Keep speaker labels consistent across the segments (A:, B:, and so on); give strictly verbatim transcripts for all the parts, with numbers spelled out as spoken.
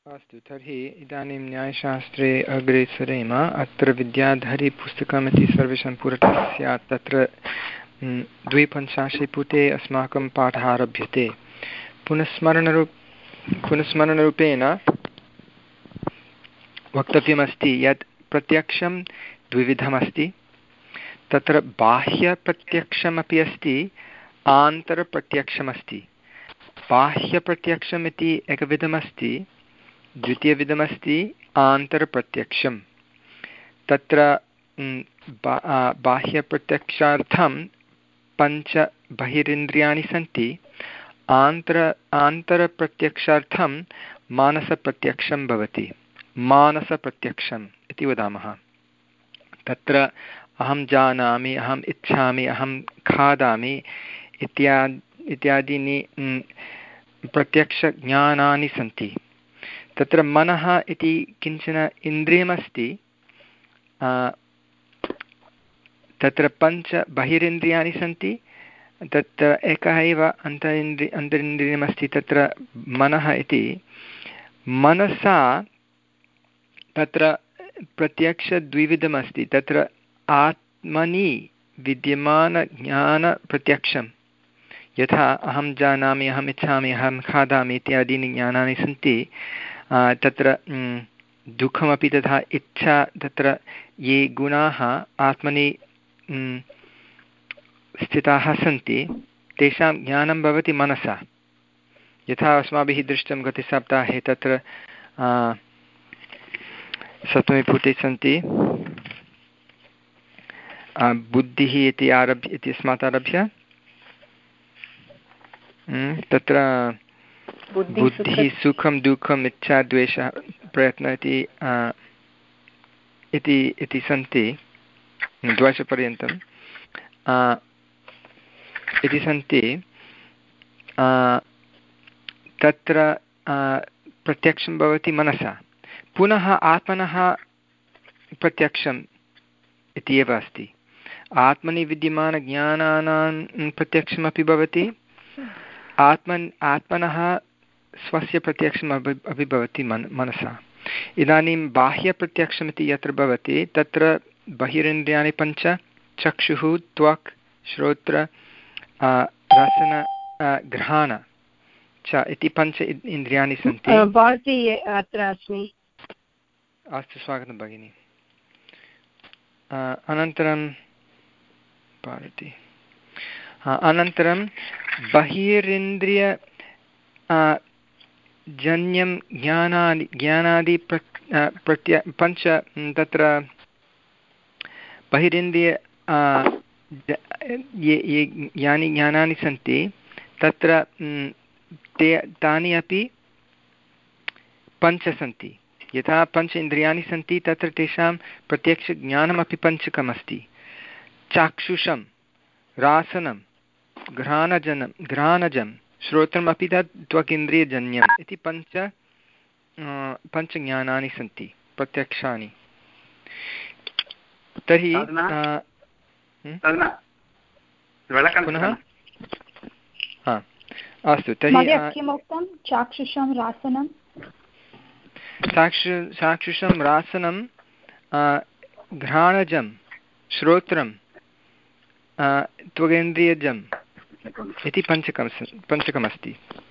A: अस्तु तर्हि इदानीं न्यायशास्त्रे अग्रे सरेम। अत्र विद्याधरीपुस्तकमिति सर्वेषां पुरतः स्यात्। तत्र द्विपञ्चाशे पुटे अस्माकं पाठः आरभ्यते। पुनस्मरणरूप पुनस्मरणरूपेण वक्तव्यमस्ति यत् प्रत्यक्षं द्विविधमस्ति। तत्र बाह्यप्रत्यक्षमपि अस्ति, आन्तरप्रत्यक्षमस्ति। बाह्यप्रत्यक्षम् इति एकविधमस्ति, द्वितीयविधमस्ति आन्तरप्रत्यक्षं। तत्र बाह्यप्रत्यक्षार्थं पञ्च बहिरिन्द्रियाणि सन्ति, आन्तर आन्तरप्रत्यक्षार्थं मानसप्रत्यक्षं भवति। मानसप्रत्यक्षम् इति वदामः। तत्र अहं जानामि, अहम् इच्छामि, अहं खादामि इत्यादि इत्यादीनि प्रत्यक्षज्ञानानि सन्ति। तत्र मनः इति किञ्चन इन्द्रियमस्ति। तत्र पञ्च बहिरिन्द्रियाणि सन्ति, तत्र एकः एव अन्तरिन्द्रि अन्तरिन्द्रियमस्ति, तत्र मनः इति। मनसा तत्र प्रत्यक्षद्विविधमस्ति। तत्र आत्मनि विद्यमानज्ञानप्रत्यक्षं, यथा अहं जानामि, अहम् इच्छामि, अहं खादामि इत्यादीनि ज्ञानानि सन्ति। तत्र दुःखमपि तथा इच्छा, तत्र ये गुणाः आत्मनि स्थिताः सन्ति तेषां ज्ञानं भवति मनसा। यथा अस्माभिः दृष्टं गतसप्ताहे, तत्र सप्तमे पुटे सन्ति बुद्धिः इति आरभ्य इत्यस्मात् आरभ्य तत्र बुद्धिः, सुखं दुःखम्, इच्छा द्वेषः प्रयत्नः इति इति इति सन्ति द्वादशपर्यन्तम् इति सन्ति। तत्र प्रत्यक्षं भवति मनसा। पुनः आत्मनः प्रत्यक्षम् इति एव अस्ति। आत्मनि विद्यमानज्ञानानां प्रत्यक्षमपि भवति, आत्मन् आत्मनः स्वस्य प्रत्यक्षम् अपि अपि भवति मन मनसा। इदानीं बाह्यप्रत्यक्षमिति यत्र भवति तत्र बहिरिन्द्रियाणि पञ्च, चक्षुः, त्वक्, श्रोत्र, रसन, घ्राण च इति पञ्च इन्द्रियाणि सन्ति।
B: अत्र अस्मि।
A: अस्तु, स्वागतं भगिनि। अनन्तरं भारती अनन्तरं बहिरिन्द्रिय जन्यं ज्ञानादि ज्ञानादि प्र प्रत्य पञ्च, तत्र बहिरिन्द्रिय ये ये यानि ज्ञानानि सन्ति तत्र ते तानि अपि पञ्च सन्ति। यथा पञ्च इन्द्रियाणि सन्ति तत्र तेषां प्रत्यक्षज्ञानमपि पञ्चकमस्ति। चाक्षुषं, रासनं, घ्राणजनं घ्राणजं, श्रोत्रमपि तत् त्वगिन्द्रियजन्यम् इति पञ्च पञ्चज्ञानानि सन्ति, प्रत्यक्षानि। तर्हि पुनः हा अस्तु। तर्हि
B: किमुक्तं? चाक्षुषं, रासनं,
A: चाक्षु चाक्षुषं, रासनं, घ्राणजं, श्रोत्रं, त्वगेन्द्रियजम् इति पञ्चकं पञ्चकमस्ति।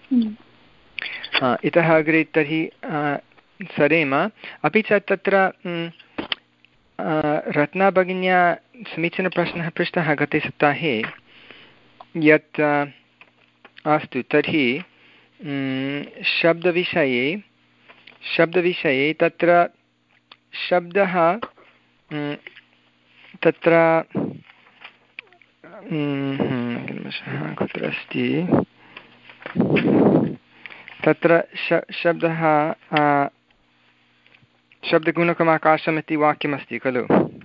A: इतः अग्रे तर्हि सरेम। अपि च तत्र रत्ना भगिन्या समीचीनप्रश्नः पृष्टः गते सप्ताहे यत् अस्तु तर्हि शब्दविषये शब्दविषये तत्र शब्दः तत्र कुत्र अस्ति तत्र श शब्दः शब्दगुणकमाकाशम् इति वाक्यमस्ति खलु।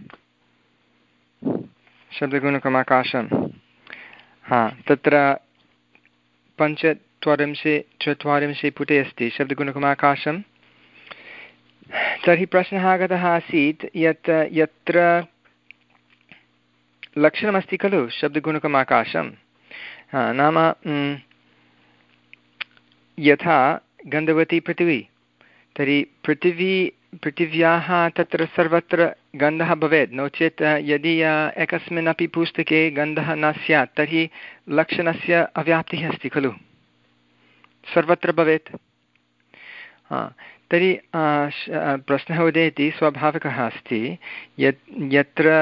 A: शब्दगुणकमाकाशं हा तत्र पञ्चत्वारिंशे चत्वारिंशे पुटे अस्ति शब्दगुणकमाकाशं। तर्हि प्रश्नः आगतः आसीत् यत् यत्र लक्षणमस्ति खलु शब्दगुणकमाकाशं, नाम यथा गन्धवती पृथिवी तर्हि पृथिवी पृथिव्याः तत्र सर्वत्र गन्धः भवेत्, नो चेत् यदि एकस्मिन्नपि पुस्तके गन्धः न स्यात् तर्हि लक्षणस्य अव्याप्तिः अस्ति खलु, सर्वत्र भवेत्। तर्हि प्रश्नः उदेति, स्वाभाविकः अस्ति यत् यत्र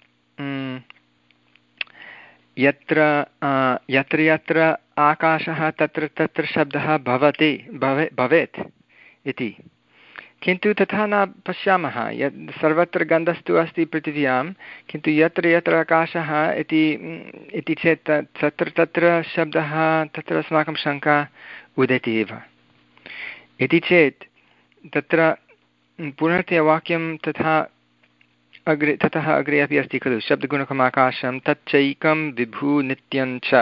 A: यत्र यत्र यत्र आकाशः तत्र तत्र शब्दः भवति भवे भवेत् इति, किन्तु तथा न पश्यामः। यत् सर्वत्र गन्धस्तु अस्ति पृथिव्यां, किन्तु यत्र यत्र आकाशः इति इति चेत् तत्र तत्र शब्दः, तत्र अस्माकं शङ्का उदेति एव। इति चेत् तत्र पुनर्तया वाक्यं तथा अग्रे ततः अग्रे अपि अस्ति खलु, शब्दगुणकम् आकाशं तच्चैकं विभु नित्यं च,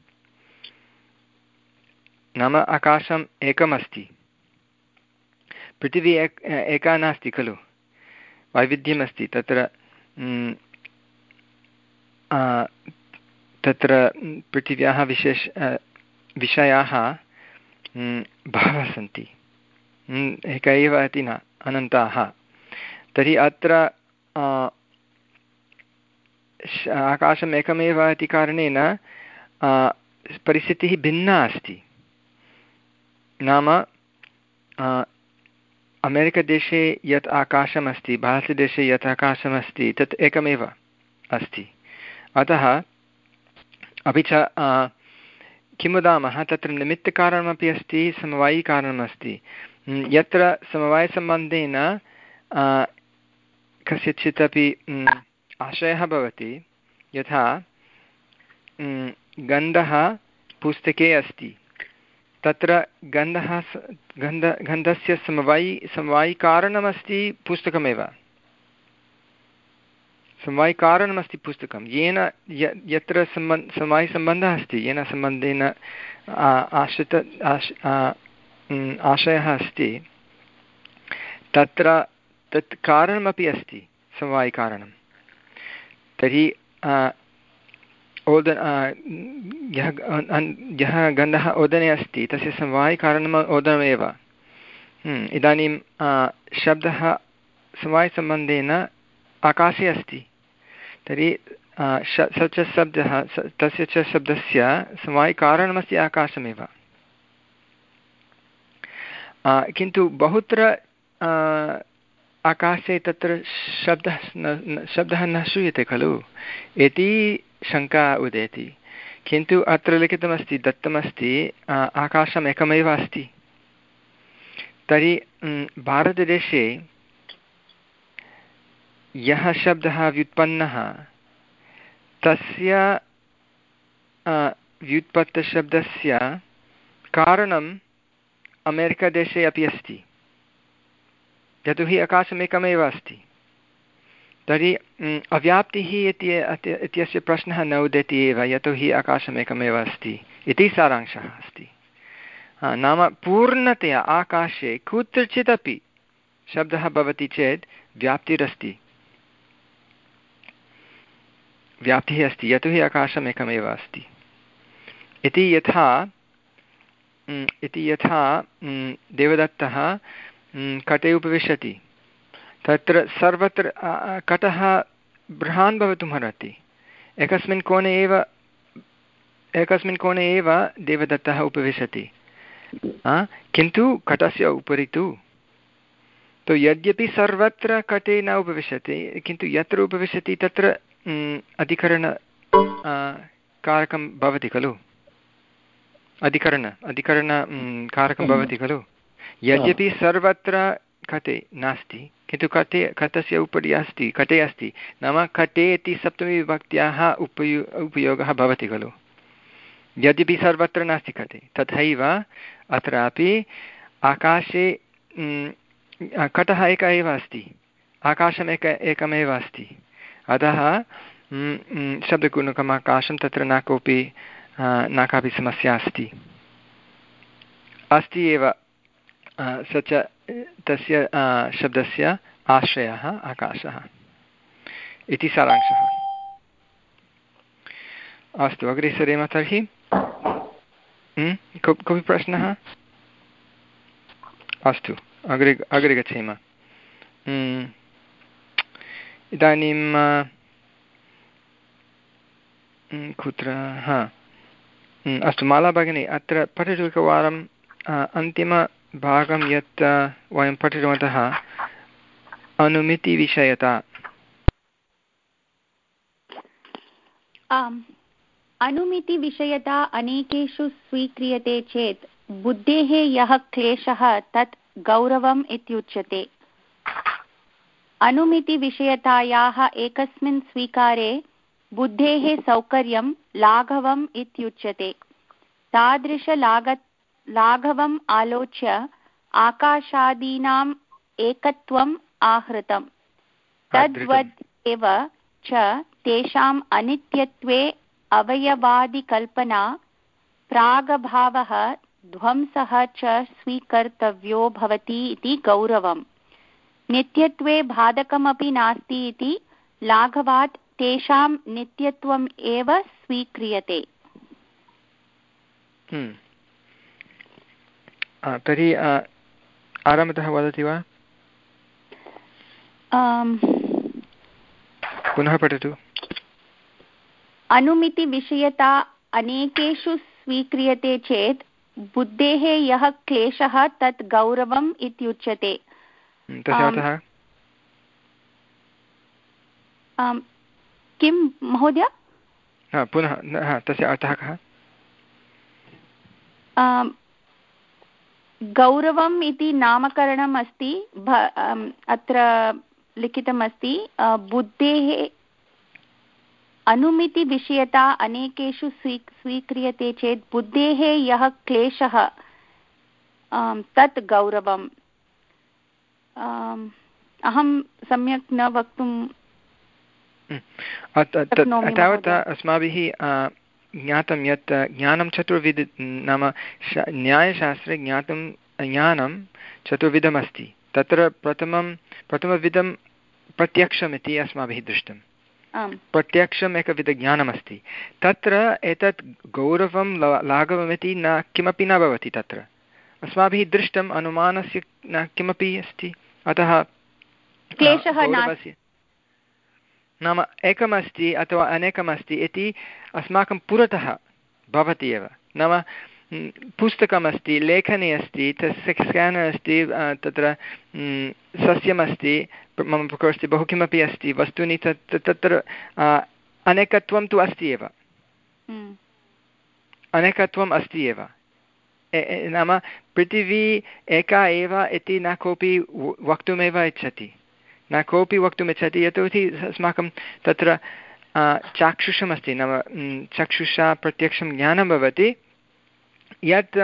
A: नाम आकाशम् एकम् अस्ति, पृथिवी एक एका नास्ति खलु, वैविध्यमस्ति तत्र। तत्र पृथिव्याः विशेष विषयाः बहवः सन्ति, एक एव इति न, अनन्ताः। तर्हि अत्र आकाशम् एकमेव इति कारणेन परिस्थितिः भिन्ना अस्ति। नाम अमेरिकादेशे यत् आकाशमस्ति, भारतदेशे यत् आकाशमस्ति तत् एकमेव अस्ति। अतः अपि च किं वदामः, तत्र निमित्तकारणमपि अस्ति, समवायिकारणमस्ति। यत्र समवायसम्बन्धेन कस्यचित् अपि आशयः भवति, यथा गन्धः पुस्तके अस्ति, तत्र गन्धः गन्ध गन्धस्य समवायि समवायिकारणमस्ति पुस्तकमेव, समवायिकारणमस्ति पुस्तकं, येन यत्र सम्बन्ध समवायिसम्बन्धः अस्ति, येन सम्बन्धेन आश्रित आश् आशयः अस्ति, तत्र तत् कारणमपि अस्ति, समवायिकारणं। तर्हि ओद यः यः गन्धः ओदने अस्ति तस्य समवायिकारणम् ओदनमेव। इदानीं शब्दः समवायसम्बन्धेन आकाशे अस्ति, तर्हि स च शब्दः तस्य च शब्दस्य समवायिकारणमस्ति आकाशमेव। किन्तु बहुत्र आकाशे तत्र शब्दः न शब्दः न श्रूयते खलु इति शङ्का उदेति। किन्तु अत्र लिखितमस्ति, दत्तमस्ति आकाशम् एकमेव अस्ति। तर्हि भारतदेशे यः शब्दः व्युत्पन्नः तस्य व्युत्पत्तशब्दस्य कारणम् अमेरिकादेशे अपि अस्ति, यतोहि आकाशमेकमेव अस्ति। तर्हि अव्याप्तिः इत्यस्य प्रश्नः न उदेति एव, यतोहि आकाशमेकमेव अस्ति इति सारांशः अस्ति। नाम पूर्णतया आकाशे कुत्रचिदपि शब्दः भवति चेत् व्याप्तिरस्ति, व्याप्तिः अस्ति, यतोहि आकाशमेकमेव अस्ति। इति यथा इति यथा देवदत्तः कटे उपविशति, तत्र सर्वत्र कटः बृहन् भवितुम् अर्हति, एकस्मिन् कोणे एव एकस्मिन् कोणे एव देवदत्तः उपविशति, किन्तु कटस्य उपरि तु तो यद्यपि सर्वत्र कटे न उपविशति, किन्तु यत्र उपविशति तत्र अधिकरण कारकं भवति खलु, अधिकरण अधिकरण कारकं भवति खलु। यद्यपि सर्वत्र कटे नास्ति, किन्तु कटे कटस्य उपरि अस्ति, कटे अस्ति, नाम कटे इति सप्तमीविभक्त्याः उपयो उपयोगः भवति खलु, यद्यपि सर्वत्र नास्ति कटे। तथैव अत्रापि आकाशे कटः एकः एव अस्ति, आकाशम् एक एकमेव अस्ति। अतः शब्दगुणकम् आकाशं तत्र न कोऽपि न कापि समस्या अस्ति अस्ति एव। स च तस्य शब्दस्य आश्रयः आकाशः इति सारांशः। अस्तु, अग्रे सरेम तर्हि। कोऽपि प्रश्नः? अस्तु, अग्रे अग्रे गच्छेम। इदानीं कुत्र हा अस्तु माला भगिनी अत्र पठतु एकवारम् अन्तिमभागं यत् वयं पठितवन्तः अनुमितिविषयता।
C: आम्, अनुमितिविषयता अनेकेषु स्वीक्रियते चेत् बुद्धेः यः क्लेशः तत् गौरवम् इत्युच्यते। अनुमितिविषयतायाः एकस्मिन् स्वीकारे बुद्धेः सौकर्यं लाघवम् इत्युच्यते। तादृशलाघ लाघवम् आलोच्य आकाशादीनाम् एकत्वम् आहृतम्। तद्वद् एव च तेषाम् अनित्यत्वे अवयवादिकल्पना प्रागभावः ध्वंसः च स्वीकर्तव्यो भवति इति गौरवम्। नित्यत्वे बाधकमपि नास्ति इति लाघवात् तेषां नित्यत्वम् एव स्वीक्रियते।
A: तर्हि आरम्भतः वदति वा? पुनः पठतु।
C: अनुमितिविषयता अनेकेषु स्वीक्रियते चेत् बुद्धेः यः क्लेशः तत् गौरवम् इत्युच्यते। किं महोदय?
A: पुनः तस्य अर्थः कः?
C: गौरवम् इति नामकरणम् अस्ति, अत्र लिखितमस्ति बुद्धेः अनुमितिविषयता अनेकेषु स्वी स्वीक्रियते चेत् बुद्धेः यः क्लेशः तत् गौरवम्। अहं सम्यक् न वक्तुं
A: तावत् अस्माभिः ज्ञातं यत् ज्ञानं चतुर्विध नाम न्यायशास्त्रे ज्ञातं ज्ञानं चतुर्विधमस्ति। तत्र प्रथमं प्रथमविधं प्रत्यक्षमिति अस्माभिः दृष्टं। प्रत्यक्षम् एकविधज्ञानमस्ति। तत्र एतत् गौरवं लाघवमिति न किमपि न भवति। तत्र अस्माभिः दृष्टम् अनुमानस्य न किमपि अस्ति। अतः क्लेशः नाम एकमस्ति अथवा अनेकमस्ति इति अस्माकं पुरतः भवति एव। नाम पुस्तकमस्ति, लेखनी अस्ति, तस्य स्केनर् अस्ति, तत्र सस्यमस्ति, मम प्रकोष्ठे बहु किमपि अस्ति वस्तूनि, तत् तत्र अनेकत्वं तु अस्ति एव। अनेकत्वम् अस्ति एव। नाम पृथिवी एका एव इति न कोऽपि वक्तुमेव इच्छति, न कोऽपि वक्तुमिच्छति। यतोहि अस्माकं तत्र चाक्षुषमस्ति, नाम चक्षुषा प्रत्यक्षं ज्ञानं भवति यत्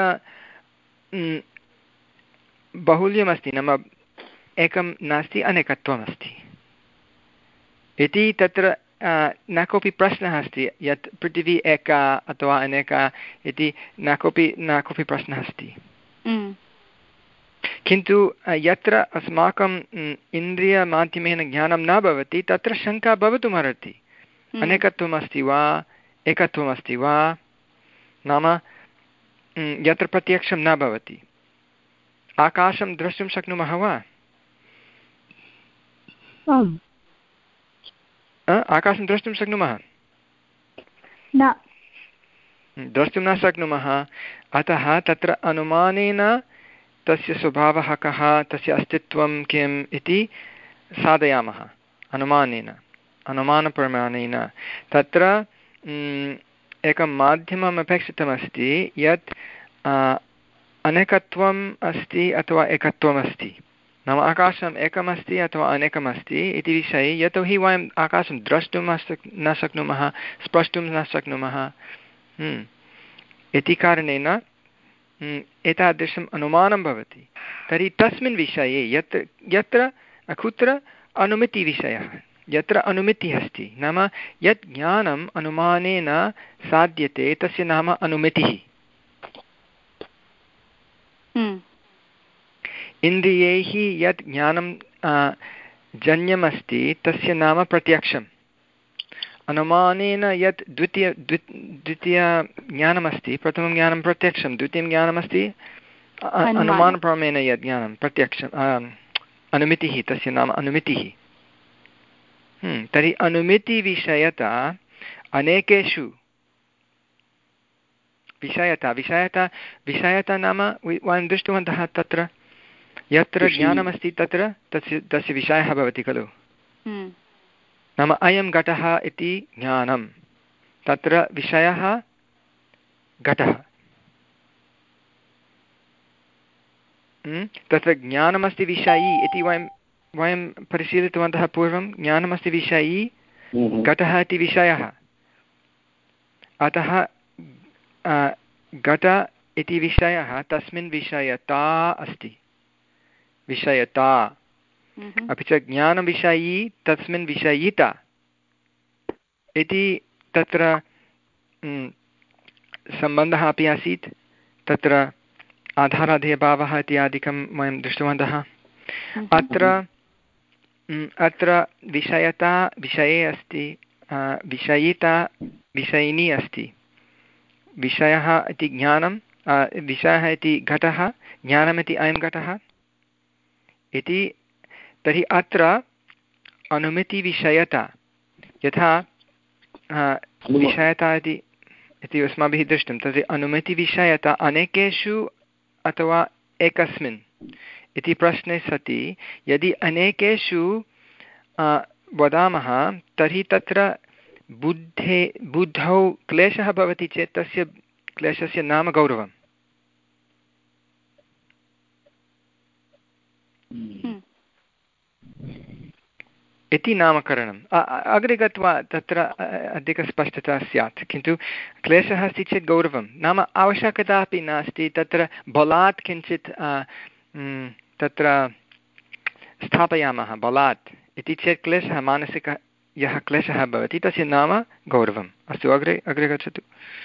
A: बाहुल्यमस्ति, नाम एकं नास्ति, अनेकत्वमस्ति इति तत्र न कोऽपि प्रश्नः अस्ति यत् पृथिवी एका अथवा अनेका इति न कोऽपि न कोऽपि प्रश्नः अस्ति। किन्तु यत्र अस्माकम् इन्द्रियमाध्यमेन ज्ञानं न भवति तत्र शङ्का भवितुमर्हति। अनेकत्वमस्ति वा एकत्वमस्ति वा, नाम यत्र प्रत्यक्षं न भवति। आकाशं द्रष्टुं शक्नुमः वा? आकाशं द्रष्टुं शक्नुमः?
B: न,
A: द्रष्टुं न शक्नुमः। अतः तत्र अनुमानेन तस्य स्वभावः कः, तस्य अस्तित्वं किम् इति साधयामः। अनुमानेन अनुमानप्रमाणेन तत्र एकं माध्यमम् अपेक्षितमस्ति यत् अनेकत्वम् अस्ति अथवा एकत्वमस्ति। नाम आकाशम् एकमस्ति अथवा अनेकमस्ति इति विषये, यतोहि वयम् आकाशं द्रष्टुं न शक्नुमः, स्प्रष्टुं न शक्नुमः इति कारणेन एतादृशम् अनुमानं भवति। तर्हि तस्मिन् विषये यत्र यत्र कुत्र अनुमितिविषयः, यत्र अनुमितिः अस्ति, नाम यत् ज्ञानम् अनुमानेन साध्यते तस्य नाम अनुमितिः। इन्द्रियैः यत् ज्ञानं जन्यमस्ति तस्य नाम प्रत्यक्षम्। अनुमानेन यत् द्वितीय द्वितीय ज्ञानमस्ति, प्रथमं ज्ञानं प्रत्यक्षं, द्वितीयं ज्ञानमस्ति अनुमानप्रमेयेन यत् ज्ञानं प्रत्यक्षम् अनुमितिः तस्य नाम अनुमितिः। तर्हि अनुमितिविषयता अनेकेषु विषयता विषयता विषयता नाम वयं दृष्टवन्तः तत्र यत्र ज्ञानमस्ति तत्र तस्य तस्य विषयः भवति खलु। नाम अयं घटः इति ज्ञानं तत्र विषयः घटः। तत्र ज्ञानमस्ति विषयी इति वयं वयं परिशीलितवन्तः पूर्वं। ज्ञानमस्ति विषयी घटः इति विषयः। अतः घट इति विषयः तस्मिन् विषयता अस्ति विषयता। अपि च ज्ञानविषयी तस्मिन् विषयिता इति तत्र सम्बन्धः अपि आसीत्। तत्र आधाराधेयभावः इत्यादिकं वयं दृष्टवन्तः। अत्र अत्र विषयता विषये अस्ति, विषयिता विषयिनी अस्ति। विषयः इति ज्ञानं, विषयः इति घटः, ज्ञानमिति अयं घटः इति। तर्हि अत्र अनुमितिविषयता यथा विषयता इति इति अस्माभिः दृष्टं। तर्हि अनुमितिविषयता अनेकेषु अथवा एकस्मिन् इति प्रश्ने सति यदि अनेकेषु वदामः तर्हि तत्र बुद्धे बुद्धौ क्लेशः भवति चेत् तस्य क्लेशस्य नाम गौरवम्। इति नामकरणम्। अग्रे गत्वा तत्र अधिकस्पष्टता स्यात्, किन्तु क्लेशः अस्ति चेत् गौरवं नाम आवश्यकता अपि नास्ति तत्र बलात् किञ्चित् तत्र स्थापयामः बलात् इति चेत् क्लेशः मानसिकः यः क्लेशः भवति तस्य नाम गौरवम्। अस्तु अग्रे अग्रे गच्छतु।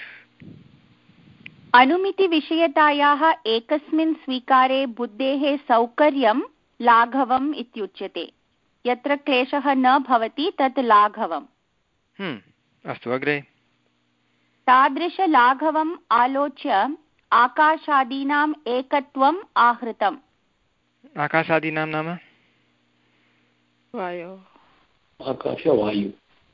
C: अनुमितिविषयतायाः एकस्मिन् स्वीकारे बुद्धेः सौकर्यं लाघवम् इत्युच्यते। यत्र क्लेशः न भवति तत् लाघवम्।
A: अस्तु अग्रे।
C: तादृशलाघवम् आलोच्य आकाशादीनाम् एकत्वम् आहृतम्।
A: आकाशादीनां नाम
D: वायु
E: आकाश वायु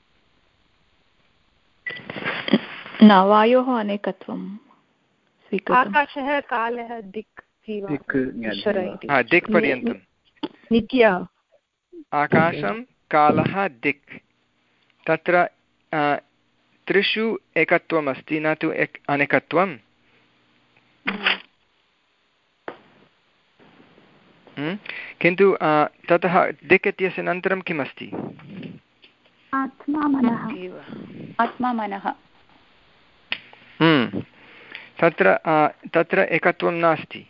D: न वायोः अनेकत्वं आकाशः कालः दिक्
A: दिक् पर्यन्तं
D: नित्य
A: आकाशं कालः दिक् तत्र त्रिषु एकत्वम् अस्ति न तु एक अनेकत्वं। किन्तु ततः दिक् इत्यस्य अनन्तरं किम् अस्ति?
B: आत्मा मनः।
C: आत्मा मनः।
A: तत्र तत्र एकत्वं नास्ति।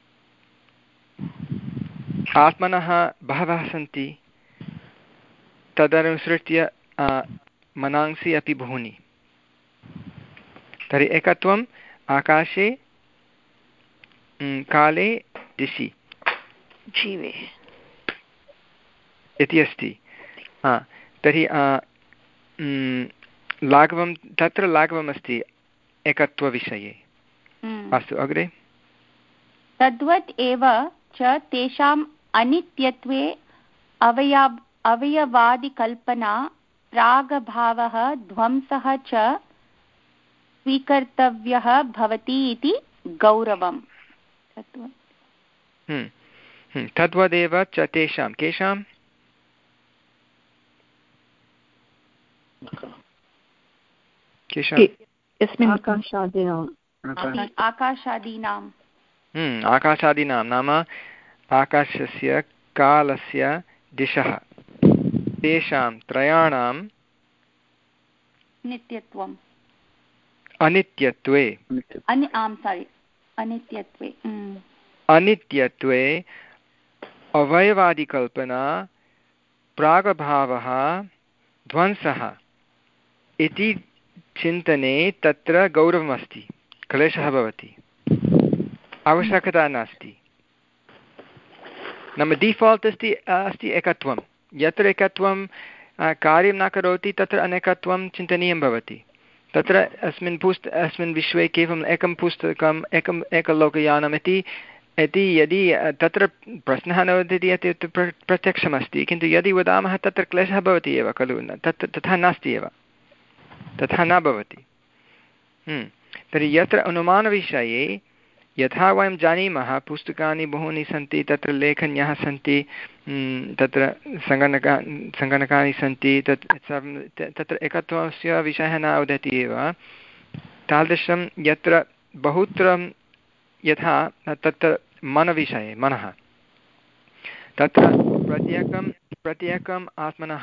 A: आत्मनः बहवः सन्ति, तदनुसृत्य मनांसि अपि बहूनि। तर्हि एकत्वम् आकाशे काले दिशि
D: जीवे
A: इति अस्ति। तर्हि लाघवं तत्र लाघवम् अस्ति एकत्वविषये। अस्तु अग्रे।
C: तद्वत् एव च तेषाम् अनित्यत्वे अवया अवयवादिकल्पना रागभावः ध्वंसः च स्वीकर्तव्यः भवति इति गौरवम्।
A: तद्वदेव च तेषां केषां केषां
C: आकाशादीनां
A: आकाशादीनां नाम आकाशस्य कालस्य दिशः तेषां त्रयाणां
C: नित्यत्वम्
A: अनित्यत्वे
C: आम् सारी अनित्यत्वे
A: अनित्यत्वे अवयवादिकल्पना प्रागभावः ध्वंसः इति चिन्तने तत्र गौरवमस्ति, क्लेशः भवति, आवश्यकता नास्ति। नाम डिफाल्ट् अस्ति अस्ति एकत्वं। यत्र एकत्वं कार्यं न करोति तत्र अनेकत्वं चिन्तनीयं भवति। तत्र अस्मिन् पुस्त अस्मिन् विश्वे केवलम् एकं पुस्तकम् एकम् एकलोकयानम् इति इति यदि तत्र प्रश्नः न वदति यत् प्रत्यक्षमस्ति, किन्तु यदि वदामः तत्र क्लेशः भवति एव खलु, तत् तथा नास्ति एव, तथा न भवति। तर्हि यत्र अनुमानविषये यथा वयं जानीमः पुस्तकानि बहूनि सन्ति, तत्र लेखन्यः सन्ति, तत्र सङ्गणका सङ्गणकानि सन्ति, तत् सर्वं तत्र एकत्वस्य विषयः न वदति एव, तादृशं यत्र बहुत्र यथा तत्र मनविषये मनः, तत्र प्रत्येकं प्रत्येकम् आत्मनः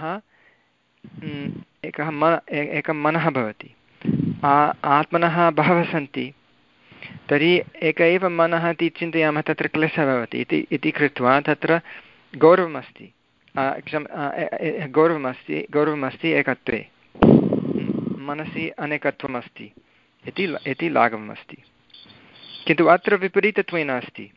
A: एकः मन एकं मनः भवति, आत्मनः बहवः सन्ति, तर्हि एक एव मनः इति चिन्तयामः तत्र क्लेशः भवति इति इति कृत्वा तत्र गौरवमस्ति, क्षम गौरवमस्ति गौरवमस्ति एकत्वे, मनसि अनेकत्वमस्ति इति इति लाघवमस्ति। किन्तु अत्र विपरीतत्वेन अस्ति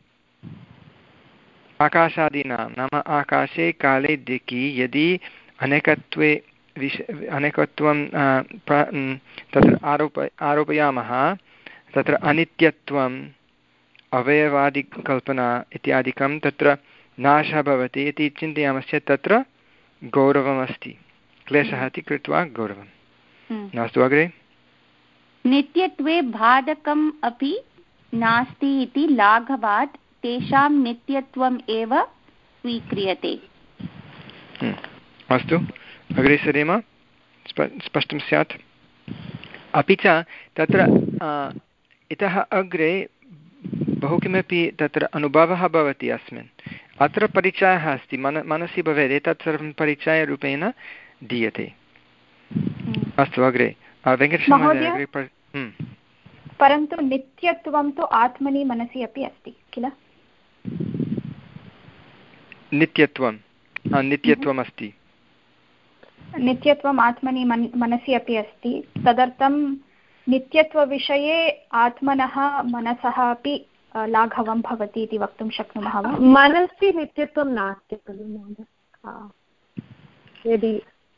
A: आकाशादीनां, नाम आकाशे काले दिक्ि यदि अनेकत्वे विष अनेकत्वं तत्र आरोप आरोपयामः, तत्र अनित्यत्वम् अवयवादिकल्पना इत्यादिकं तत्र नाशः भवति इति चिन्तयामश्चेत् तत्र गौरवमस्ति, क्लेशः इति कृत्वा गौरवं नास्तु। अग्रे
C: नित्यत्वे बाधकम् अपि नास्ति इति लाघवात् तेषां नित्यत्वम् एव स्वीक्रियते।
A: अस्तु, अग्रे सरेम, स्पष्टं स्यात्। अपि च तत्र इतः अग्रे बहु किमपि तत्र अनुभवः भवति अस्मिन्, अत्र परिचयः अस्ति, मन मनसि भवेत्, एतत् सर्वं परिचयरूपेण दीयते। अस्तु, अग्रे वेङ्कटेशमहोदय।
B: परन्तु नित्यत्वं तु आत्मनि मनसि अपि अस्ति किल?
A: नित्यत्वं नित्यत्वम् अस्ति,
B: नित्यत्वम् आत्मनि मन मनसि अपि अस्ति, तदर्थं नित्यत्वविषये आत्मनः मनसः अपि लाघवं भवति इति वक्तुं शक्नुमः वा?
D: मनसि नित्यत्वं नास्ति खलु महोदय, यदि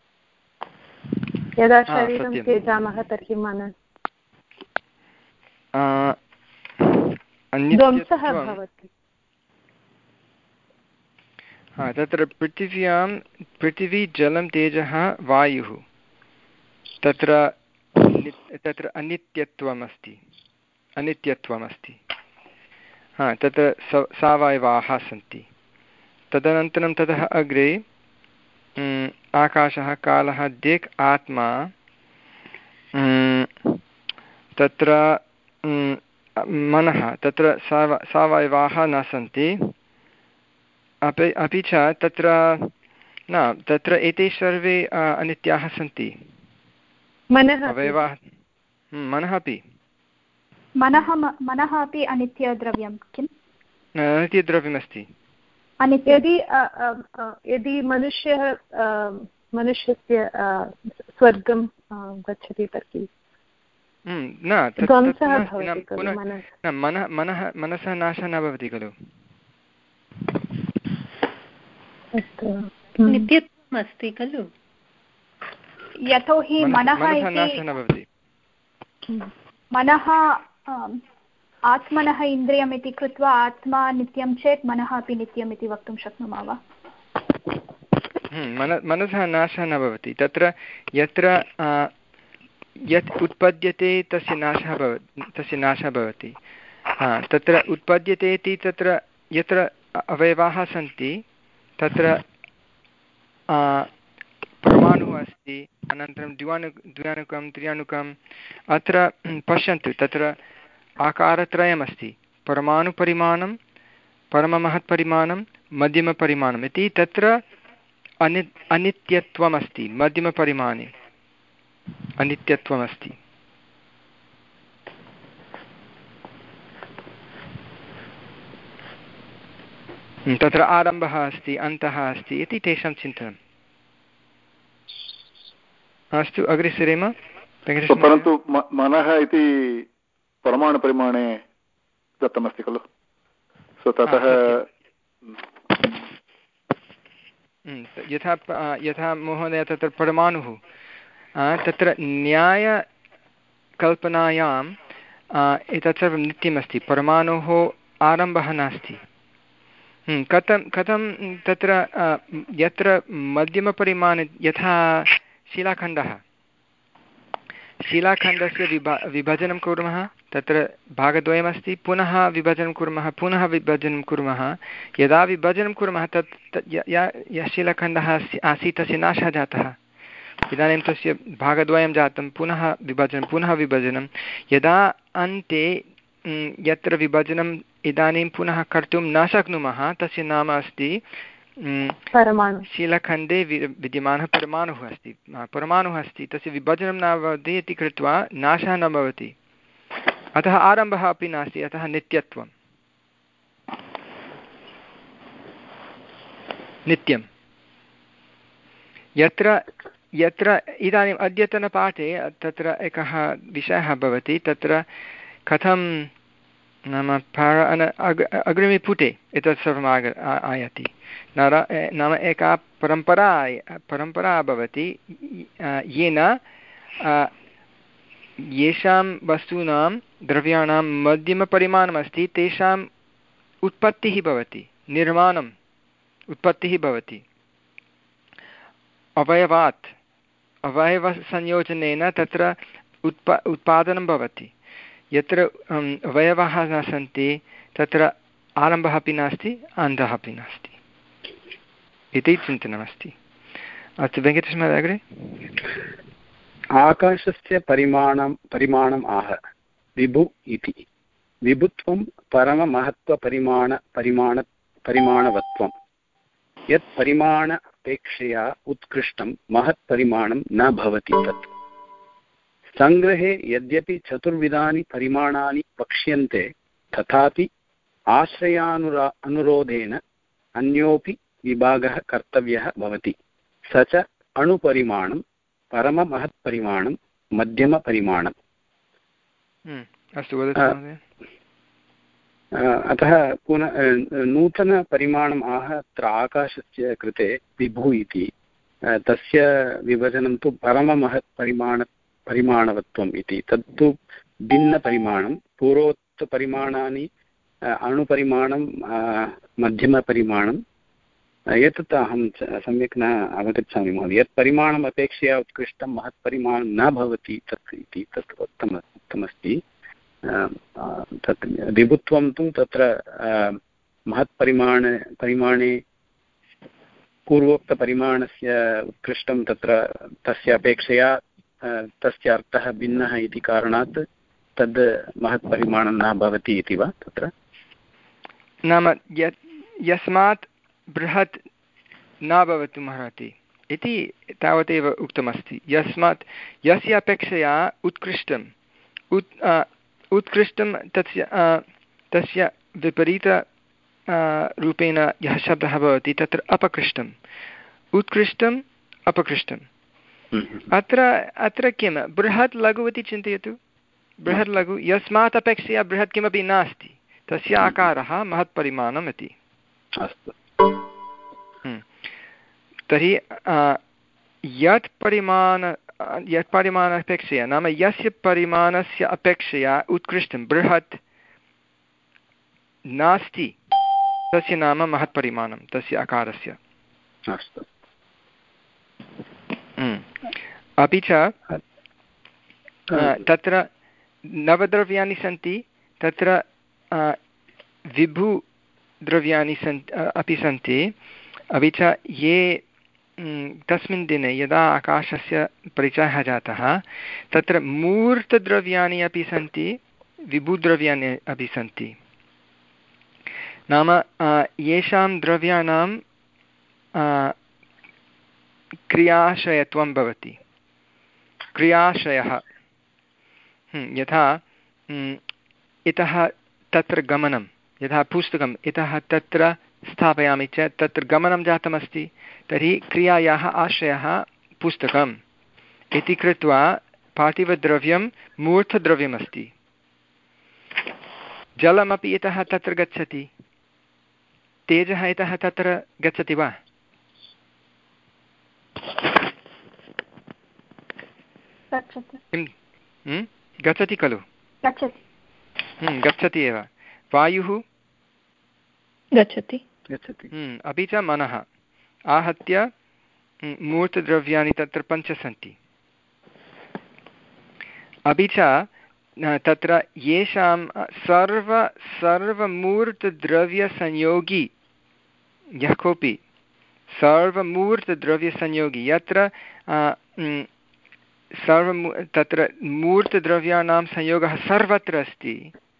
D: यदा शरीरं त्यजामः तर्हि मनः ध्वंसः भवति।
A: तत्र पृथिव्यां पृथिवी जलं तेजः वायुः, तत्र तत्र अनित्यत्वम् अस्ति, अनित्यत्वम् अस्ति, हा तत्र सावयवाः सन्ति। तदनन्तरं ततः अग्रे आकाशः कालः दिक् आत्मा, तत्र मनः, तत्र साव सावयवाः न सन्ति, अपि अपि च तत्र न तत्र एते सर्वे अनित्याः सन्ति, अवयवाः, मनः अपि
B: मनः मनः अपि अनित्यद्रव्यं किम्?
A: अनित्यद्रव्यमस्ति।
D: यदि यदि मनुष्यः मनुष्यस्य स्वर्गं गच्छति तर्हि
A: न मनः मनः मनसः नाशः न भवति खलु,
D: नित्यत्वम् अस्ति खलु,
B: यतोहि मनः इति मनः आत्मनः इन्द्रियम् इति कृत्वा आत्मा नित्यं चेत् मनः अपि नित्यम् इति वक्तुं शक्नुमः वा?
A: मन मनसः नाशः न भवति, तत्र यत्र यत् उत्पद्यते तस्य नाशः भवति, तस्य नाशः भवति। तत्र उत्पद्यते इति तत्र यत्र अवयवाः सन्ति तत्र परमाणुः अस्ति, अनन्तरं द्विअणु द्व्यणुकं त्र्यणुकम्, अत्र पश्यन्तु तत्र आकारत्रयमस्ति, परमाणुपरिमाणं, परममहत्परिमाणं, मध्यमपरिमाणम् इति, तत्र अनि अनित्यत्वमस्ति, मध्यमपरिमाणे अनित्यत्वमस्ति। तत्र आरम्भः अस्ति, अन्तः अस्ति इति तेषां चिन्तनम्। अस्तु, अग्रे सरेम।
F: परन्तु मनः इति परमाणुपरिमाणे दत्तमस्ति खलु, सो ततः
A: यथा यथा महोदय तत्र परमाणुः, तत्र न्यायकल्पनायाम् एतत् सर्वं नित्यमस्ति, परमाणुः आरम्भः नास्ति। कथं कथं तत्र यत्र मध्यमपरिमाणे यथा शिलाखण्डः शिलाखण्डस्य विभा विभजनं कुर्मः, तत्र भागद्वयमस्ति, पुनः विभजनं कुर्मः, पुनः विभजनं कुर्मः। यदा विभजनं कुर्मः तत् यः शिलाखण्डः आसीत् तस्य नाशः जातः, इदानीं तस्य भागद्वयं जातं, पुनः विभजनं पुनः विभजनं। यदा अन्ते यत्र विभजनम् इदानीं पुनः कर्तुं न शक्नुमः तस्य नाम अस्ति शिलाखण्डे विद्यमानः परमाणुः अस्ति परमाणुः अस्ति तस्य विभजनं न भवति इति कृत्वा नाशः न भवति, अतः आरम्भः अपि नास्ति, अतः नित्यत्वं नित्यं। यत्र यत्र इदानीम् अद्यतनपाठे तत्र एकः विषयः भवति, तत्र कथं नाम अग अग्रिमपुटे एतत् सर्वम् आग आयाति नाम एका परम्परा परम्परा भवति येन येषां वस्तूनां द्रव्याणां मध्यमपरिमाणमस्ति तेषाम् उत्पत्तिः भवति, निर्माणम् उत्पत्तिः भवति अवयवात्, अवयवसंयोजनेन तत्र उत्पा उत्पादनं भवति। यत्र अवयवाः न सन्ति तत्र आरम्भः अपि नास्ति, अन्तः अपि नास्ति इति चिन्तनमस्ति। अस्तु वेङ्कटेशमहोदय अग्रे।
G: आकाशस्य परिमाणं परिमाणम् आह विभु इति। विभुत्वं परममहत्त्वपरिमाण परिमाण परिमाणवत्वं। यत् परिमाणापेक्षया उत्कृष्टं महत्परिमाणं न भवति तत्। संग्रहे यद्यपि चतुर्विधानि परिमाणानि वक्ष्यन्ते तथापि आश्रयानुरा अनुरोधेन अन्योपि विभागः कर्तव्यः भवति। स च अणुपरिमाणं, परममहत्परिमाणं, मध्यमपरिमाणम्।
A: अस्तु वदतु।
G: अतः पुनः नूतनपरिमाणम् आह अत्र आकाशस्य कृते विभु इति, तस्य विभजनं तु परममहत्परिमाण परिमाणवत्वम् इति। तत्तु भिन्नपरिमाणं, पूर्वोक्तपरिमाणानि अणुपरिमाणं, मध्यमपरिमाणं। एतत् अहं सम्यक् न अवगच्छामि महोदय। यत् परिमाणम् अपेक्षया उत्कृष्टं महत्परिमाणं न भवति तत् इति तत् उक्तम् उक्तमस्ति। तत् विभुत्वं तु तत्र महत्परिमाण परिमाणे पूर्वोक्तपरिमाणस्य उत्कृष्टं तत्र तस्य अपेक्षया तस्य अर्थः भिन्नः इति कारणात् तद् महत्परिमाणं न भवति इति वा तत्र?
A: नाम यत् यस्मात् बृहत् न भवितुमर्हति इति तावदेव उक्तमस्ति। यस्मात् यस्य अपेक्षया उत्कृष्टम् उत् उत्कृष्टं तस्य तस्य विपरीत रूपेण यः शब्दः भवति तत्र अपकृष्टम्, उत्कृष्टम् अपकृष्टम्। अत्र अत्र किं बृहत् लघु इति चिन्तयतु। बृहत् लघु यस्मात् अपेक्षया बृहत् किमपि नास्ति, तस्य आकारः महत्परिमाणम् इति।
G: अस्तु।
A: तर्हि यत् परिमाण यत् परिमाणापेक्षया नाम यस्य परिमाणस्य अपेक्षया उत्कृष्टं बृहत् नास्ति तस्य नाम महत्परिमाणं तस्य आकारस्य।
G: अस्तु।
A: अपि च तत्र नवद्रव्याणि सन्ति, तत्र विभुद्रव्याणि सन्ति अपि सन्ति। अपि च ये तस्मिन् दिने यदा आकाशस्य परिचयः जातः तत्र मूर्तद्रव्याणि अपि सन्ति, विभुद्रव्याणि अपि सन्ति। नाम येषां द्रव्याणां क्रियाशयत्वं भवति। क्रियाशयः यथा इतः तत्र गमनं, यथा पुस्तकम् इतः तत्र स्थापयामि चेत् तत्र गमनं जातमस्ति, तर्हि क्रियायाः आशयः पुस्तकम् इति कृत्वा पार्थिवद्रव्यं मूर्धद्रव्यमस्ति। जलमपि इतः तत्र गच्छति, तेजः इतः तत्र गच्छति वा? गच्छति खलु? गच्छति एव। वायुः
D: गच्छति
G: गच्छति
A: अपि च मनः आहत्य मूर्तद्रव्याणि तत्र पञ्च सन्ति। अपि च तत्र येषां सर्व सर्वमूर्तद्रव्यसंयोगी यः कोऽपि सर्वमूर्तद्रव्यसंयोगी यत्र सर्वमू तत्र मूर्तद्रव्याणां संयोगः सर्वत्र अस्ति,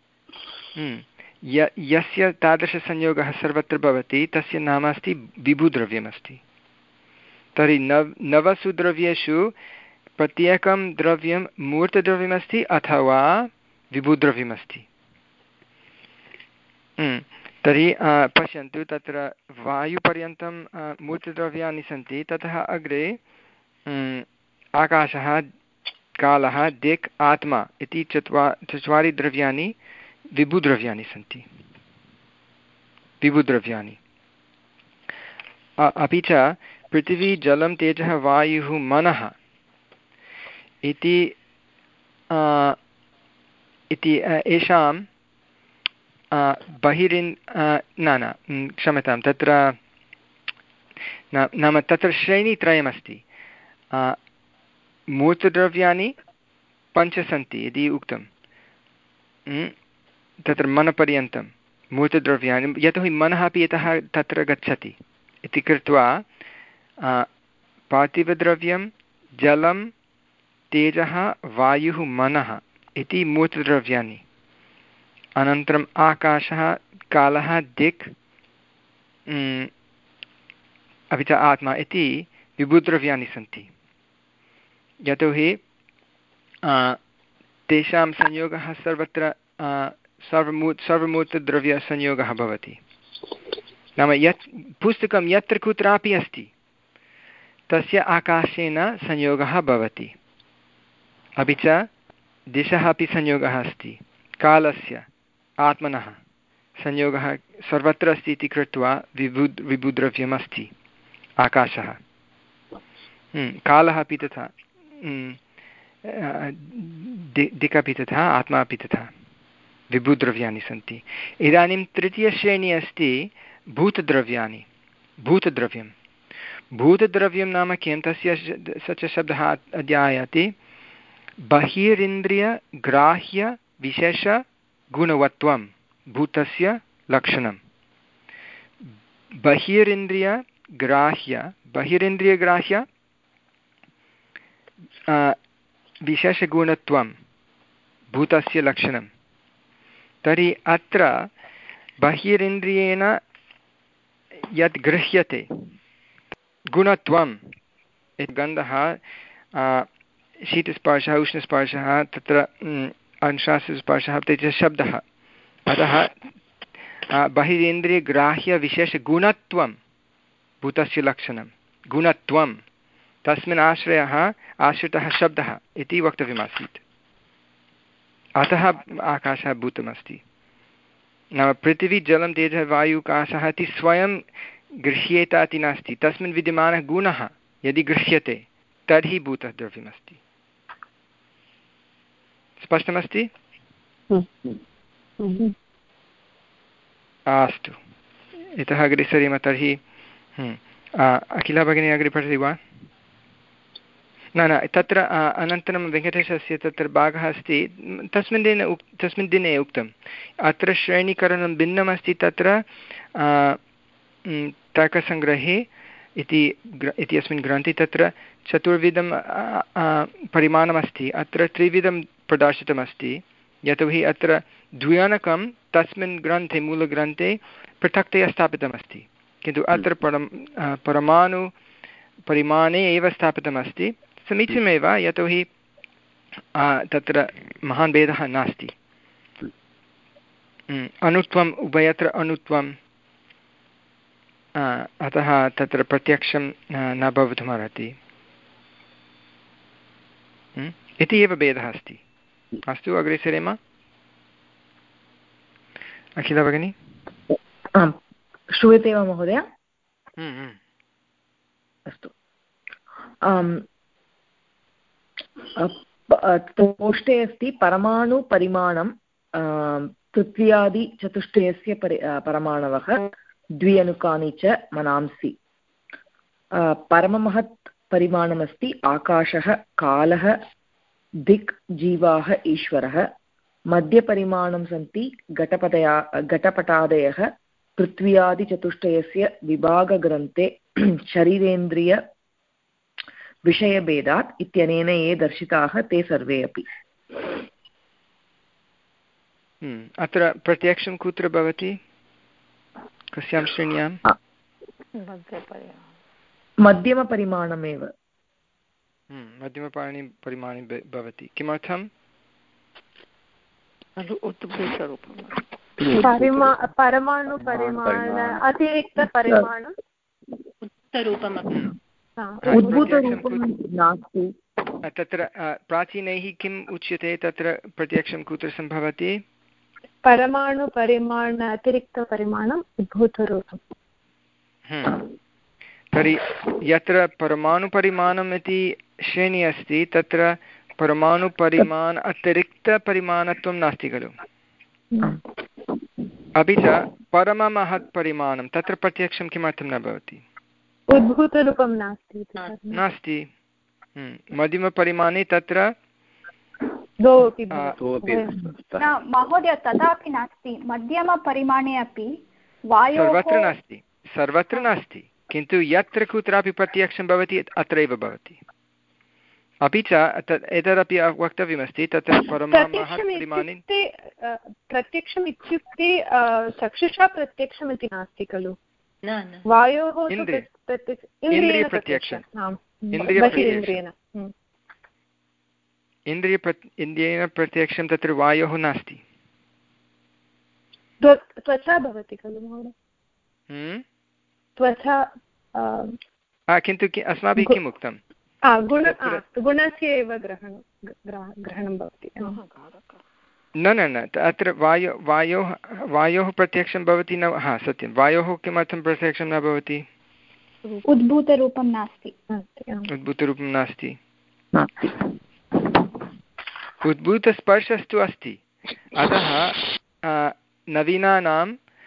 A: य यस्य तादृशसंयोगः सर्वत्र भवति तस्य नाम अस्ति विभुद्रव्यमस्ति। तर्हि नव नवसु द्रव्येषु प्रत्येकं द्रव्यं मूर्तद्रव्यमस्ति अथवा विभुद्रव्यमस्ति। तर्हि पश्यन्तु तत्र वायुपर्यन्तं मूर्तद्रव्याणि सन्ति, ततः अग्रे आकाशः, कालः, दिक्, आत्मा इति चत्वा चत्वारि द्रव्याणि विभुद्रव्याणि सन्ति, विभुद्रव्याणि। अपि च पृथिवी, जलं, तेजः, वायुः, मनः इति इति येषां बहिरिन् न न क्षम्यतां तत्र नाम तत्र श्रेणीत्रयमस्ति। मूर्तद्रव्याणि पञ्च सन्ति इति उक्तं, तत्र मनपर्यन्तं मूर्तद्रव्याणि, यतोहि मनः अपि यतः तत्र गच्छति इति कृत्वा पार्थिवद्रव्यं, जलं, तेजः, वायुः, मनः इति मूर्तद्रव्याणि। अनन्तरम् आकाशः, कालः, दिक् अपि च आत्मा इति विभुद्रव्याणि सन्ति, यतोहि तेषां संयोगः सर्वत्र सर्वमू सर्वमूर्तद्रव्यसंयोगः भवति। नाम यत् पुस्तकं यत्र कुत्रापि अस्ति तस्य आकाशेन संयोगः भवति, अपि च दिशः अपि संयोगः अस्ति, कालस्य, आत्मनः संयोगः सर्वत्र अस्ति इति कृत्वा विभु विभुद्रव्यमस्ति आकाशः। कालः अपि तथा, दिक् अपि तथा, आत्मा अपि तथा विभुद्रव्याणि सन्ति। इदानीं तृतीयश्रेणी अस्ति भूतद्रव्याणि। भूतद्रव्यं भूतद्रव्यं नाम किं? तस्य स च शब्दः अद्य आयाति। बहिरिन्द्रियग्राह्यविशेषगुणवत्वं भूतस्य लक्षणं। बहिरिन्द्रियग्राह्य बहिरिन्द्रियग्राह्य विशेषगुणत्वं भूतस्य लक्षणं। तर्हि अत्र बहिरिन्द्रियेण यत् गृह्यते गुणत्वं, गन्धः, शीतस्पर्शः, उष्णस्पर्शः, तत्र अनुशासस्पर्शः, तेन शब्दः, अतः बहिरेन्द्रियग्राह्यविशेषगुणत्वं भूतस्य लक्षणं। गुणत्वं तस्मिन् आश्रयः आश्रितः शब्दः इति वक्तव्यमासीत्, अतः आकाशः भूतमस्ति। नाम पृथिवी, जलं, तेजः, वायुः, आकाशः इति स्वयं गृह्येत इति नास्ति, तस्मिन् विद्यमानः गुणः यदि गृह्यते तर्हि भूतः द्रव्यमस्ति। स्पष्टमस्ति? अस्तु, इतः अग्रे सरेम तर्हि। अखिला भगिनी अग्रे पठति वा? न न तत्र अनन्तरं वेङ्कटेशस्य तत्र भागः अस्ति, तस्मिन् दिने उक् तस्मिन् दिने उक्तम्। अत्र श्रेणीकरणं भिन्नमस्ति, तत्र तर्कसङ्ग्रहे इति इति अस्मिन् ग्रन्थे तत्र चतुर्विधं परिमाणमस्ति, अत्र त्रिविधं प्रदर्शितमस्ति, यतोहि अत्र द्व्यणकं तस्मिन् ग्रन्थे मूलग्रन्थे पृथक्तया स्थापितमस्ति, किन्तु अत्र परं परमाणु परिमाणे एव स्थापितमस्ति। समीचीनमेव, यतोहि तत्र महान् भेदः नास्ति। अणुत्वम् उभयत्र अणुत्वं, अतः तत्र प्रत्यक्षं न भवितुमर्हति इति एव भेदः अस्ति। अस्तु, अग्रे सरेम। अखिला भगिनी?
H: श्रूयते वा महोदय? अस्तु, कोष्ठे अस्ति परमाणुपरिमाणं तृतीयादिचतुष्टयस्य परि परमाणवः द्व्यनुकानि च मनांसि। परममहत् परिमाणमस्ति आकाशः, कालः, दिक्, जीवाः, ईश्वरः। मध्यपरिमाणं सन्ति घटपटया घटपटादयः। पृथ्व्यादिचतुष्टयस्य विभागग्रन्थे शरीरेन्द्रिय विषयभेदात् इत्यनेन ये दर्शिताः ते सर्वे अपि।
A: अत्र प्रत्यक्षं कुत्र भवति, कस्यां श्रेण्यां?
H: मध्यमपरिमाणमेव।
A: मध्यमपरिमाणे परिमाणे भवति। किमर्थं?
D: परमाणुपरिमाण अतिरिक्तपरिमाणम्
H: नास्ति।
A: तत्र प्राचीनैः किम् उच्यते, तत्र प्रत्यक्षं कुत्र सम्भवति?
D: परमाणुपरिमाण अतिरिक्तपरिमाणम् उद्भूतरूपम्।
A: तर्हि यत्र परमाणुपरिमाणम् इति श्रेणी अस्ति तत्र परमाणुपरिमाण अतिरिक्तपरिमाणत्वं नास्ति खलु। अपि च परममहत्परिमाणं तत्र प्रत्यक्षं किमर्थं न भवति?
D: उद्भूतरूपं नास्ति
A: नास्ति। मध्यमपरिमाणे तत्र
B: महोदय तथापि नास्ति। मध्यमपरिमाणे अपि वायोः
A: सर्वत्र नास्ति, सर्वत्र नास्ति, किन्तु यत्र कुत्रापि प्रत्यक्षं भवति अत्रैव भवति। अपि च एतदपि वक्तव्यमस्ति, तत्र परममहत्परिमाणे
D: प्रत्यक्षम् इत्युक्ते चक्षुषा प्रत्यक्षम् इति नास्ति खलु। वायोः
A: इन्द्रियप्रत्यक्षम् इन्द्रिय इन्द्रियेण प्रत्यक्षं तत्र वायोः नास्ति।
D: त्वचा भवति खलु महोदय, त्वचा।
A: किन्तु अस्माभिः किम् उक्तं?
D: गुणस्य एव ग्रहणं ग्रहणं भवति।
A: न न न अत्र वायो वायोः वायोः प्रत्यक्षं भवति न। हा सत्यं, वायोः किमर्थं प्रत्यक्षं न भवति?
B: उद्भूतरूपं नास्ति।
A: उद्भूतरूपं नास्ति। उद्भूतस्पर्शस्तु अस्ति, अतः नवीनानां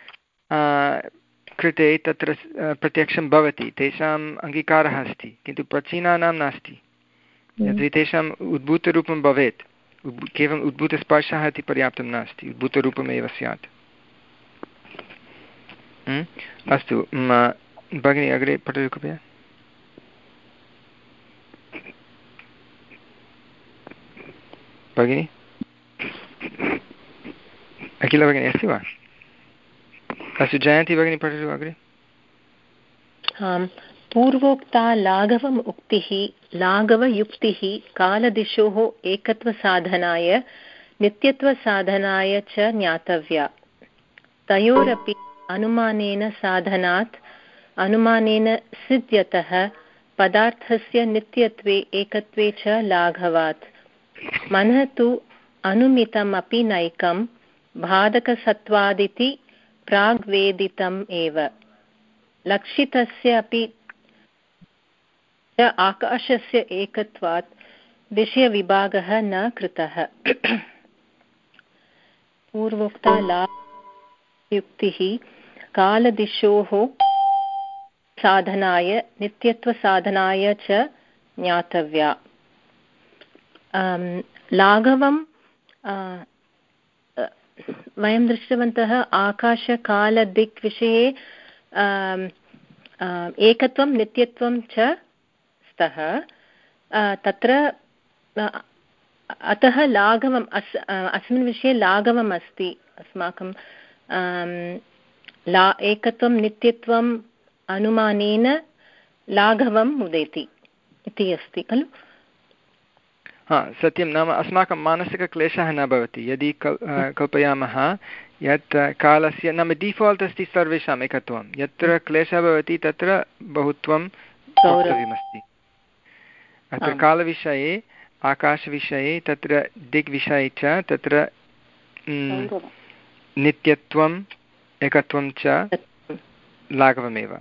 A: कृते तत्र प्रत्यक्षं भवति, तेषाम् अङ्गीकारः अस्ति, किन्तु प्राचीनानां नास्ति। यदि तेषाम् उद्भूतरूपं भवेत्, केवलम् उद्भूतस्पर्शः इति पर्याप्तं नास्ति, उद्भूतरूपमेव स्यात्। अस्तु भगिनी, अग्रे पठतु कृपया। भगिनी, अखिला भगिनी अस्ति वा? अस्तु, जयन्ती भगिनी पठतु अग्रे।
D: आम्, पूर्वोक्ता लाघवम् उक्तिः लाघवयुक्तिः कालदिशोः एकत्वसाधनाय नित्यत्वसाधनाय च ज्ञातव्या। तयोरपि अनुमानेन साधनात् अनुमानेन सिद्ध्यतः पदार्थस्य नित्यत्वे एकत्वे च लाघवात्। मनः तु अनुमितमपि नैकं बाधकसत्त्वादिति प्राग्वेदितम् एव। लक्षितस्य अपि च आकाशस्य एकत्वात् विषयविभागः न कृतः। पूर्वोक्ता लाभयुक्तिः कालदिशोः साधनाय नित्यत्वसाधनाय च ज्ञातव्या। लाघवं वयं दृष्टवन्तः आकाशकालदिक् विषये एकत्वं नित्यत्वं च स्तः। तत्र अतः लाघवम् अस् अस्मिन् विषये लाघवम् अस्ति अस्माकं ला एकत्वं नित्यत्वम् अनुमानेन लाघवम् उदेति इति अस्ति खलु।
A: हा सत्यं, नाम अस्माकं मानसिकक्लेशः न भवति यदि कल्पयामः यत् कालस्य नाम डिफ़ाल्ट् अस्ति सर्वेषाम् एकत्वं। यत्र क्लेशः भवति तत्र बहुत्वं वक्तव्यमस्ति। अत्र कालविषये आकाशविषये तत्र दिग्विषये च तत्र नित्यत्वम् एकत्वं च लाघवमेव।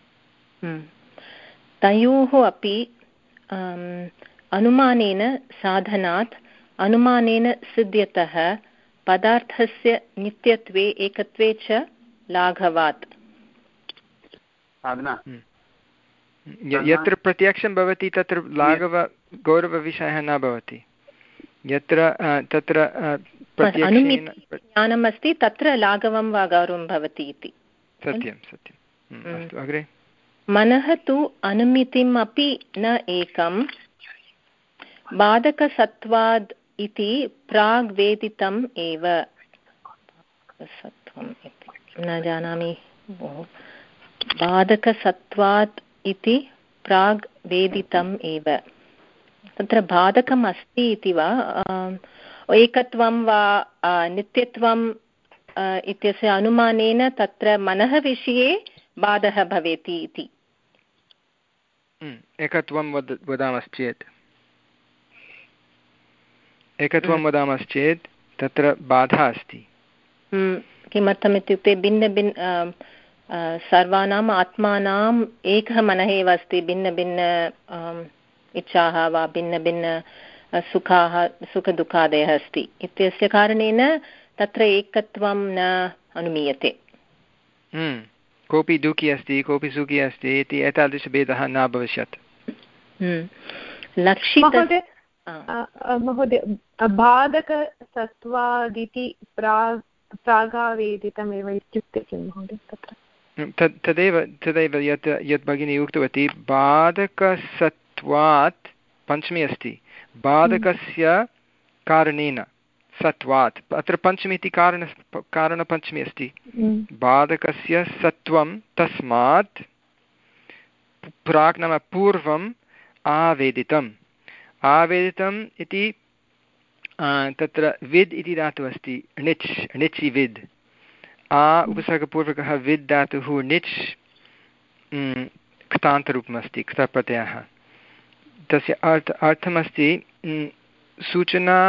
D: तयोः अपि अनुमानेन साधनात् अनुमानेन सिद्ध्यतः पदार्थस्य नित्यत्वे एकत्वे च लाघवात्।
G: साधना
A: यत्र प्रत्यक्षं भवति तत्र लाघव गौरवविषयः न भवति, यत्र तत्र
D: ज्ञानम् अस्ति तत्र लाघवं वा गौरवं भवति इति।
A: सत्यं सत्यम्। अस्तु अग्रे।
D: मनः तु अनुमितिम् अपि न एकं बाधकसत्त्वाद् इति प्राग्वेदितम् एव। सत्त्वम् इति न जानामि, बाधकसत्त्वात् इति प्राग् वेदितम् एव। तत्र बाधकम् अस्ति इति वा एकत्वं वा नित्यत्वम् इत्यस्य अनुमानेन तत्र मनः विषये बाधः भवेति इति।
A: एकत्वं वद वदामश्चेत् एकत्वं वदामश्चेत् तत्र बाधा अस्ति।
D: किमर्थम् इत्युक्ते भिन्नभिन्न सर्वाणाम् आत्मानाम् एकः मनः एव अस्ति, भिन्नभिन्न इच्छाः वा भिन्नभिन्न सुखाः सुखदुःखादयः अस्ति इत्यस्य कारणेन तत्र एकत्वं न अनुमीयते।
A: कोऽपि दुःखी अस्ति कोऽपि सुखी अस्ति इति एतादृशभेदः न भविष्यत्।
D: लक्षित
I: महोदय बाधकसत्त्वादिति प्राग् प्रागावेदितमेव इत्युक्ते किं महोदय तत्र?
A: तद् तदेव तदेव यत् यत् भगिनी उक्तवती, बाधकसत्त्वात् पञ्चमी अस्ति, बाधकस्य कारणेन सत्त्वात्, अत्र पञ्चमी इति कारण कारणपञ्चमी अस्ति। बाधकस्य सत्त्वं तस्मात् प्राक् नाम पूर्वम् आवेदितम्। आवेदितम् इति तत्र विद् इति धातुः अस्ति, णिच् णिचि विद्, आ उपसर्गपूर्वकः विद् धातुः णिच् क्तान्तरूपमस्ति, क्तप्रत्ययः। तस्य अर्थ अर्थमस्ति सूचना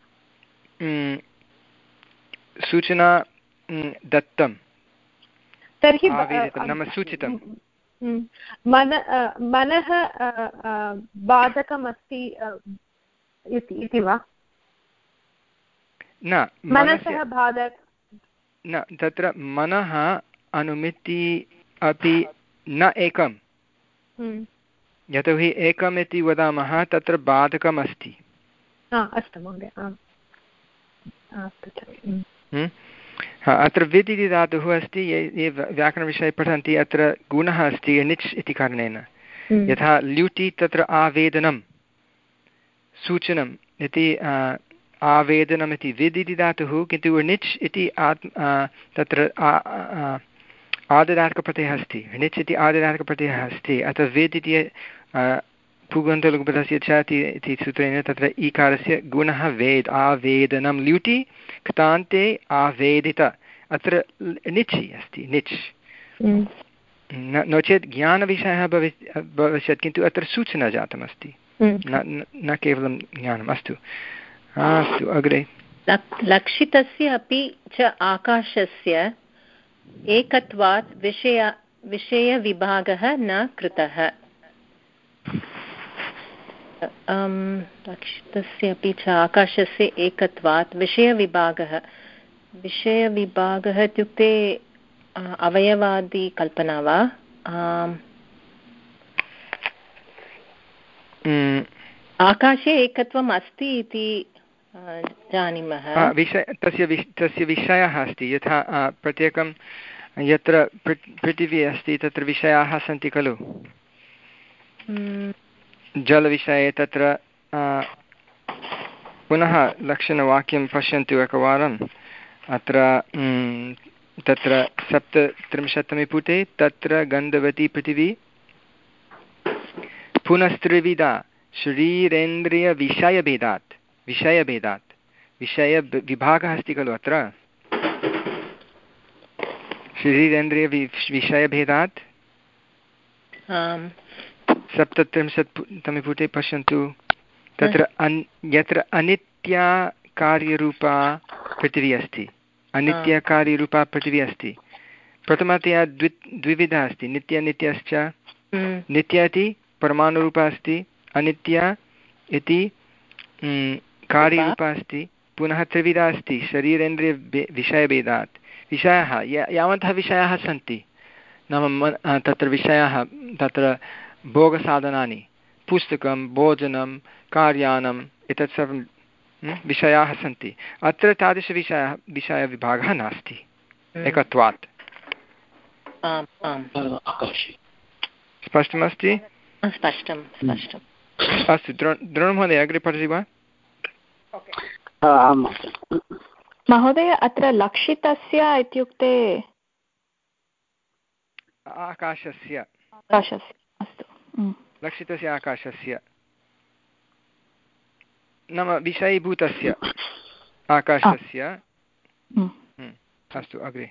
A: सूचना दत्तं,
I: तर्हि
A: नाम सूचितं।
I: मनः बाधकमस्ति इति वा?
A: न,
I: मनसः बाधक
A: न, तत्र मनः अनुमिति अपि न एकं, यतोहि एकम् इति वदामः तत्र बाधकम् अस्ति।
I: अस्तु महोदय।
A: अत्र विद् इति धातुः अस्ति, ये ये व्याकरणविषये पठन्ति अत्र गुणः अस्ति णिच् इति कारणेन। यथा ल्युटि तत्र आवेदनं सूचनम् इति आवेदनम् इति विद् इति धातुः, किन्तु णिच् इति आत्म तत्र आदिदार्घप्रत्ययः अस्ति, णिच् इति आदिदार्घप्रत्ययः अस्ति। अतः विद् इति पुगन्तलघुपदस्य च इति सूत्रेण तत्र ईकारस्य गुणः वेद्, आवेदनं, ल्युटि क्तान्ते आवेदित, अत्र णिचि अस्ति, णिच्। नो चेत् ज्ञानविषयः भविष्यत् भविष्यत् किन्तु अत्र सूचना जातमस्ति, न न केवलं ज्ञानम्। अस्तु अस्तु अग्रे।
D: लक्षितस्य अपि च आकाशस्य एकत्वात् विषय विषयविभागः न कृतः। लक्षितस्य अपि च आकाशस्य एकत्वात् विषयविभागः, विषयविभागः इत्युक्ते अवयवादिकल्पना वा? आकाशे एकत्वम् अस्ति इति जानीमः।
A: विषय तस्य विष तस्य विषयः अस्ति, यथा प्रत्येकं यत्र पृथिवी अस्ति तत्र विषयाः सन्ति खलु। जलविषये तत्र पुनः लक्षणवाक्यं पश्यन्तु एकवारम्। अत्र तत्र सप्तत्रिंशत्तमे पुटे तत्र गन्धवती पृथिवी पुनस्त्रिविधा शरीरेन्द्रियविषयभेदात्, विषयभेदात् विषयविभागः अस्ति खलु अत्र, शरीरेन्द्रियविषयभेदात्। सप्तत्रिंशत् तमे पुटे पश्यन्तु, तत्र अन् यत्र अनित्या कार्यरूपा पृथिवी अस्ति, अनित्यकार्यरूपा पृथिवी अस्ति, प्रथमतया द्वि द्विविधा अस्ति, नित्यनित्यश्च। नित्य इति परमाणुरूपा अस्ति, अनित्या इति कार्यरूपा अस्ति, पुनः त्रिविधा अस्ति, शरीरेन्द्रिय विषयभेदात्। विषयाः यावन्तः विषयाः सन्ति, नाम मन तत्र विषयाः तत्र भोगसाधनानि पुस्तकं भोजनं कार्यानम् एतत् सर्वं विषयाः सन्ति। अत्र तादृशविषयः विषयविभागः नास्ति एकत्वात्। स्पष्टमस्ति?
D: स्पष्टं स्पष्टम्।
A: अस्तु, द्रोणमहोदय अग्रे पठति वा?
B: महोदय, अत्र लक्षितस्य इत्युक्ते
A: आकाशस्य
B: आकाशस्य। अस्तु,
A: लक्षितस्य आकाशस्य नाम विषयीभूतस्य आकाशस्य। अस्तु, अग्रे।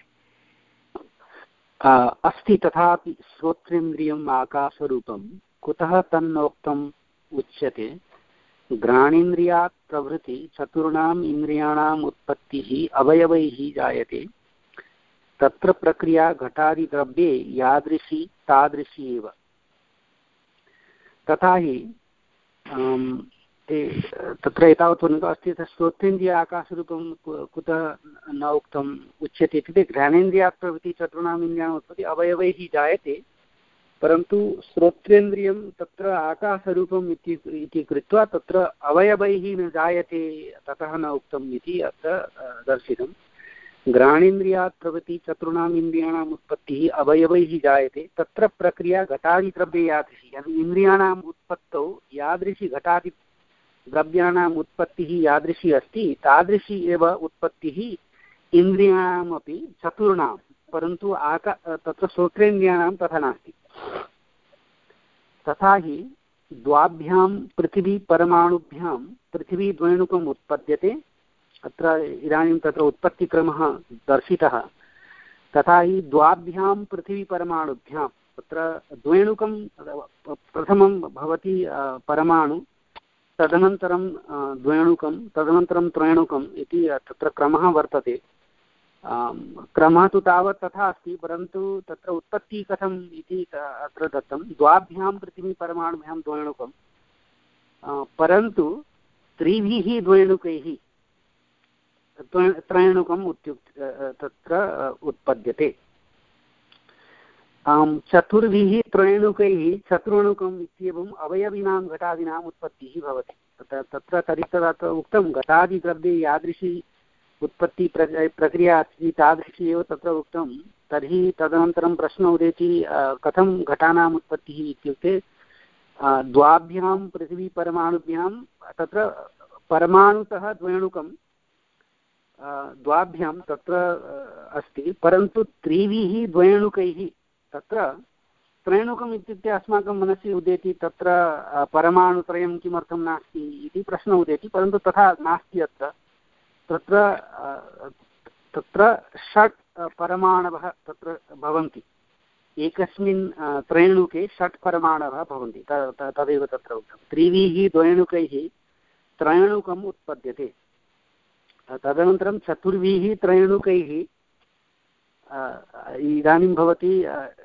G: अस्ति तथापि श्रोत्रेन्द्रियम् आकाशरूपं कुतः तन्नोक्तम् उच्यते? घ्राणेन्द्रियात् प्रभृति चतुर्णाम् इन्द्रियाणाम् उत्पत्तिः अवयवैः जायते, तत्र प्रक्रिया घटादिद्रव्ये यादृशी तादृशी एव। तथा हि तत्र एतावत् वर्णितम् अस्ति। श्रोत्रेन्द्रिय आकाशरूपं कुतः न उक्तम् उच्यते इत्युक्ते घ्राणेन्द्रियात् प्रभृति चतुर्णाम् इन्द्रियाणाम् उत्पत्तिः अवयवैः जायते, परन्तु श्रोत्रेन्द्रियं तत्र आकाशरूपम् इति कृत्वा तत्र अवयवैः न जायते, ततः न उक्तम् इति अत्र दर्शितम्। घ्राणेन्द्रियात् प्रभृति चतुर्णाम् इन्द्रियाणाम् उत्पत्तिः अवयवैः जायते, तत्र प्रक्रिया घटादिद्रव्ये यादृशी। यदि इन्द्रियाणाम् उत्पत्तौ यादृशी घटादिद्रव्याणाम् उत्पत्तिः यादृशी अस्ति, तादृशी एव उत्पत्तिः इन्द्रियाणामपि चतुर्णां, परन्तु आका तत्र श्रोत्रेन्द्रियाणां तथा नास्ति। तथा हि द्वाभ्यां पृथिवी परमाणुभ्यां पृथिवीद्वैणुकम् उत्पद्यते। अत्र इदानीं तत्र उत्पत्तिक्रमः दर्शितः। तथा हि द्वाभ्यां पृथिवीपरमाणुभ्यां तत्र द्वैणुकं प्रथमं भवति परमाणु, तदनन्तरं द्वैणुकं, तदनन्तरं त्रैणुकम् इति तत्र क्रमः वर्तते। क्रमः तु तावत् तथा अस्ति, परन्तु तत्र उत्पत्तिः कथम् इति अत्र दत्तं। द्वाभ्यां पृथिवीपरमाणुभ्यां द्वैणुकं, परन्तु त्रिभिः द्वैणुकैः त्रैणुकम् इत्युक्ते तत्र उत्पद्यते। चतुर्भिः त्रैणुकैः चतुर्णुकम् इत्येवम् अवयविनां घटादीनाम् उत्पत्तिः भवति। तत्र तर्हि तत्र उक्तं घटादिद्रव्ये यादृशी उत्पत्ति प्रक्रिया अस्ति तादृशी एव तत्र उक्तं। तर्हि तदनन्तरं प्रश्नः उदेति कथं घटानाम् उत्पत्तिः इत्युक्ते द्वाभ्यां पृथिवीपरमाणुभ्यां तत्र परमाणुतः द्वैणुकं द्वाभ्यां तत्र अस्ति, परन्तु त्रिभिः द्वैणुकैः तत्र त्रैणुकम् इत्युक्ते अस्माकं मनसि उदेति तत्र परमाणुत्रयं किमर्थं नास्ति इति प्रश्नः उदेति, परन्तु तथा नास्ति। अत्र तत्र तत्र षट् परमाणवः तत्र भवन्ति, एकस्मिन् त्रैणुके षट् परमाणवः भवन्ति, तदेव तत्र उक्तं। त्रिभिः द्वैणुकैः त्रैणुकम् उत्पद्यते, तदनन्तरं चतुर्भिः त्रैणुकैः इदानीं भवति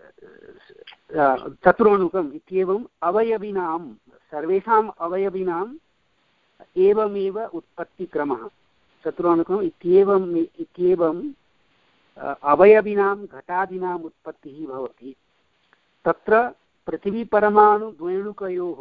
G: चतुर्णुकम् इत्येवम् अवयविनां सर्वेषाम् अवयविनाम् एवमेव उत्पत्तिक्रमः। चतुर्णुकम् इत्येवम् इत्येवम् अवयविनां घटादीनाम् उत्पत्तिः भवति। तत्र पृथिवीपरमाणुद्वैणुकयोः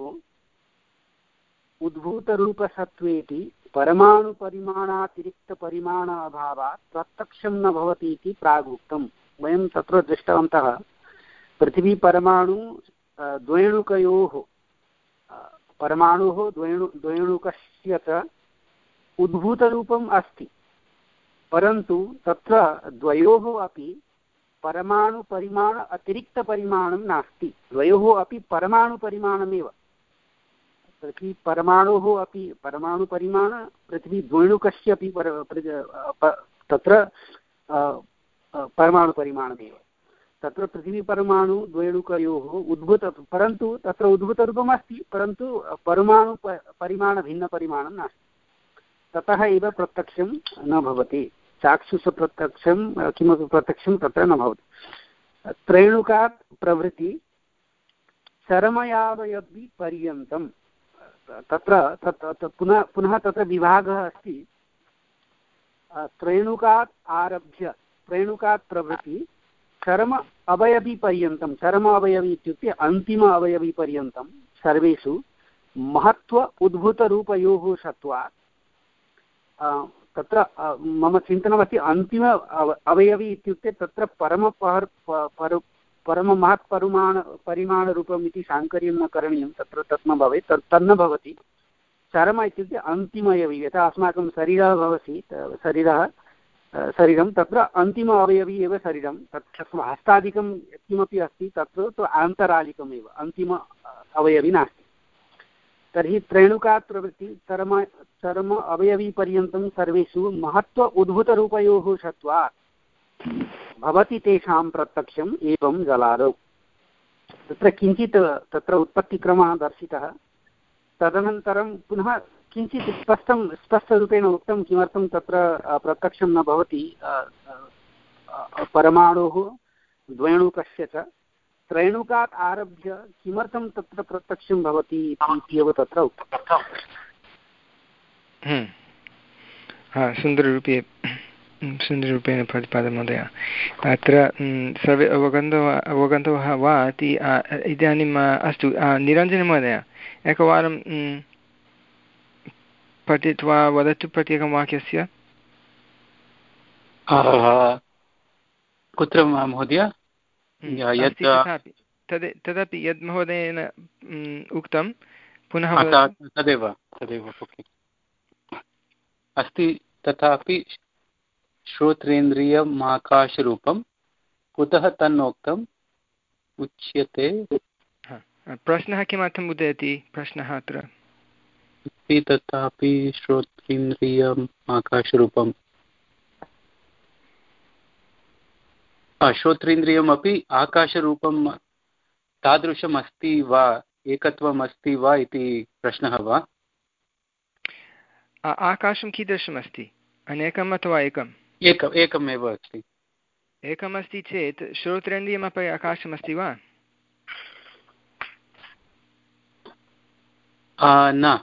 G: उद्भूतरूपसत्त्वेति परमाणुपरिमाणातिरिक्तपरिमाण अभावात् प्रत्यक्षं न भवति इति प्रागुक्तम्। वयं तत्र दृष्टवन्तः पृथिवीपरमाणु द्वैणुकयोः परमाणुः द्वैणु द्वैणुकस्य च उद्भूतरूपम् अस्ति, परन्तु तत्र द्वयोः अपि परमाणुपरिमाण अतिरिक्तपरिमाणं नास्ति, द्वयोः अपि परमाणुपरिमाणमेव। पृथ्वी परमाणोः अपि परमाणुपरिमाण पृथ्वी द्वैणुकस्य अपि तत्र परमाणुपरिमाणमेव। तत्र पृथिवीपरमाणु द्वैणुकयोः उद्भूत, परन्तु तत्र उद्भूतरूपम् अस्ति, परन्तु परमाणु परिमाणभिन्नपरिमाणं नास्ति, ततः एव प्रत्यक्षं न भवति। चाक्षुषप्रत्यक्षं किमपि प्रत्यक्षं तत्र न भवति। त्रैणुकात् प्रभृति चरमयावयवि पर्यन्तं तत्र तत् पुनः पुनः तत्र विभागः अस्ति। त्रैणुकात् आरभ्य त्रैणुकात् प्रभृति चरम अवयवीपर्यन्तं चरम अवयवी इत्युक्ते अन्तिम अवयवीपर्यन्तं सर्वेषु महत्त्व उद्भूतरूपयोः सत्त्वात् तत्र मम चिन्तनमस्ति अन्तिम अवयवी इत्युक्ते तत्र परम परममहत्परिमाण परिमाणरूपम् इति साङ्कर्यं न करणीयं, तत्र तत् न भवेत्, तत् तन्न भवति। चरम इत्युक्ते अन्तिम अवयवी, यथा अस्माकं शरीरः भवति, शरीरः शरीरं तत्र अन्तिम अवयवी एव शरीरं, तत् हस्तादिकं किमपि अस्ति तत्र तु आन्तरालिकमेव, अन्तिम अवयवी नास्ति। तर्हि त्रेणुकात् प्रवृत्ति चरम चरम अवयवीपर्यन्तं सर्वेषु महत्त्व उद्भूतरूपयोः सत्त्वात् भवति तेषां प्रत्यक्षम् एवं जलादौ। तत्र किञ्चित् तत्र उत्पत्तिक्रमः दर्शितः, तदनन्तरं पुनः किञ्चित् स्पष्टं स्पष्टरूपेण उक्तं किमर्थं तत्र प्रत्यक्षं न भवति परमाणोः द्वैणुकस्य च त्रैणुकात् आरभ्य किमर्थं तत्र प्रत्यक्षं भवति इत्येव तत्र उक्तं।
A: सुन्दररूपे सुन्दररूपेण प्रतिपादनं महोदय। अत्र सर्वे अवगन्तवः अवगन्तवः वा इति इदानीम् अस्तु निरञ्जनमहोदय एकवारं पठित्वा वदतु प्रत्येकं वाक्यस्य।
E: कुत्र महोदय?
A: तद् तदपि यद् महोदयेन उक्तं पुनः
E: तदेव तदेव अस्ति। तथापि श्रोत्रेन्द्रियमाकाशरूपं कुतः तन्नोक्तम् उच्यते?
A: प्रश्नः किमर्थम् उदयति? प्रश्नः अत्र
E: तथापि श्रोत्रेन्द्रियम् आकाशरूपं श्रोत्रेन्द्रियमपि आकाशरूपं तादृशम् अस्ति वा, एकत्वम् अस्ति वा इति प्रश्नः वा?
A: आकाशं कीदृशम् अस्ति? अनेकम् अथवा एकम्?
E: एकम् एकमेव अस्ति।
A: एकम् अस्ति चेत् श्रोत्रेन्द्रियमपि आकाशमस्ति वा?
E: न।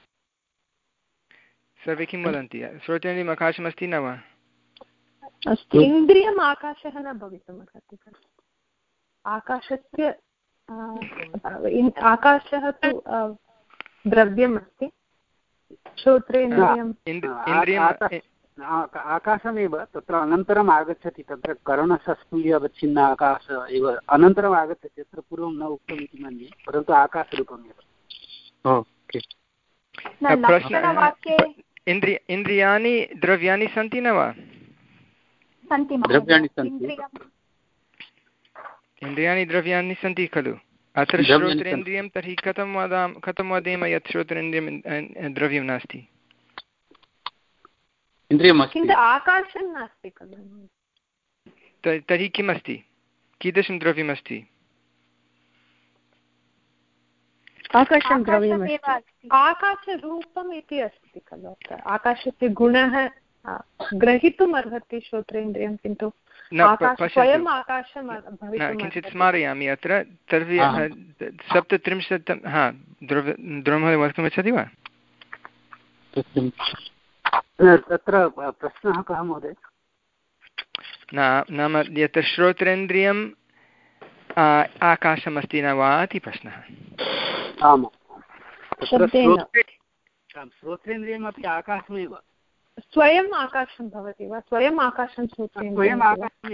A: सर्वे किं वदन्ति? श्रोत्रेन्द्रियम् आकाशमस्ति न वा?
I: इन्द्रियम् आकाशः न भवितुमर्हति खलु। आकाशस्य आकाशः तु द्रव्यम् अस्ति, श्रोत्रेन्द्रियम्
G: आकाशमेव तत्र अनन्तरम् आगच्छति। तत्र करणशस्त्रीयवच्छिन्न आकाश एव अनन्तरम् आगच्छति, तत्र पूर्वं न उक्तम् इति मन्ये, परन्तु आकाशरूपमेव।
A: इन्द्रिय इन्द्रियाणि द्रव्याणि सन्ति न वा?
E: द्रव्याणि सन्ति।
A: इन्द्रियाणि द्रव्याणि सन्ति खलु। अत्र श्रोत्रेन्द्रियं तर्हि कथं वदाम कथं वदेम यत् श्रोत्रेन्द्रियं द्रव्यं नास्ति?
I: आकाशं नास्ति खलु।
A: तर्हि किम् अस्ति? कीदृशं द्रव्यमस्ति?
I: आकाशं द्रव्यमस्ति, आकाशरूपम् इति अस्ति खलु। आकाशस्य गुणः ग्रहीतुम् अर्हति श्रोत्रेन्द्रियं, किन्तु स्वयम् आकाशं
A: किञ्चित् स्मारयामि अत्र। तर्हि सप्तत्रिंशत् हा द्रव्यमहोदय वक्तुमिच्छति वा?
G: तत्र प्रश्नः कः महोदय?
A: न नाम यत्र श्रोत्रेन्द्रियम् आकाशमस्ति न वा इति प्रश्नः।
G: आमां श्रोत्रेन्द्रियमपि आकाशमेव।
I: स्वयम् आकाशं भवति वा? स्वयम् आकाशं श्रोत्रेन्द्रियम्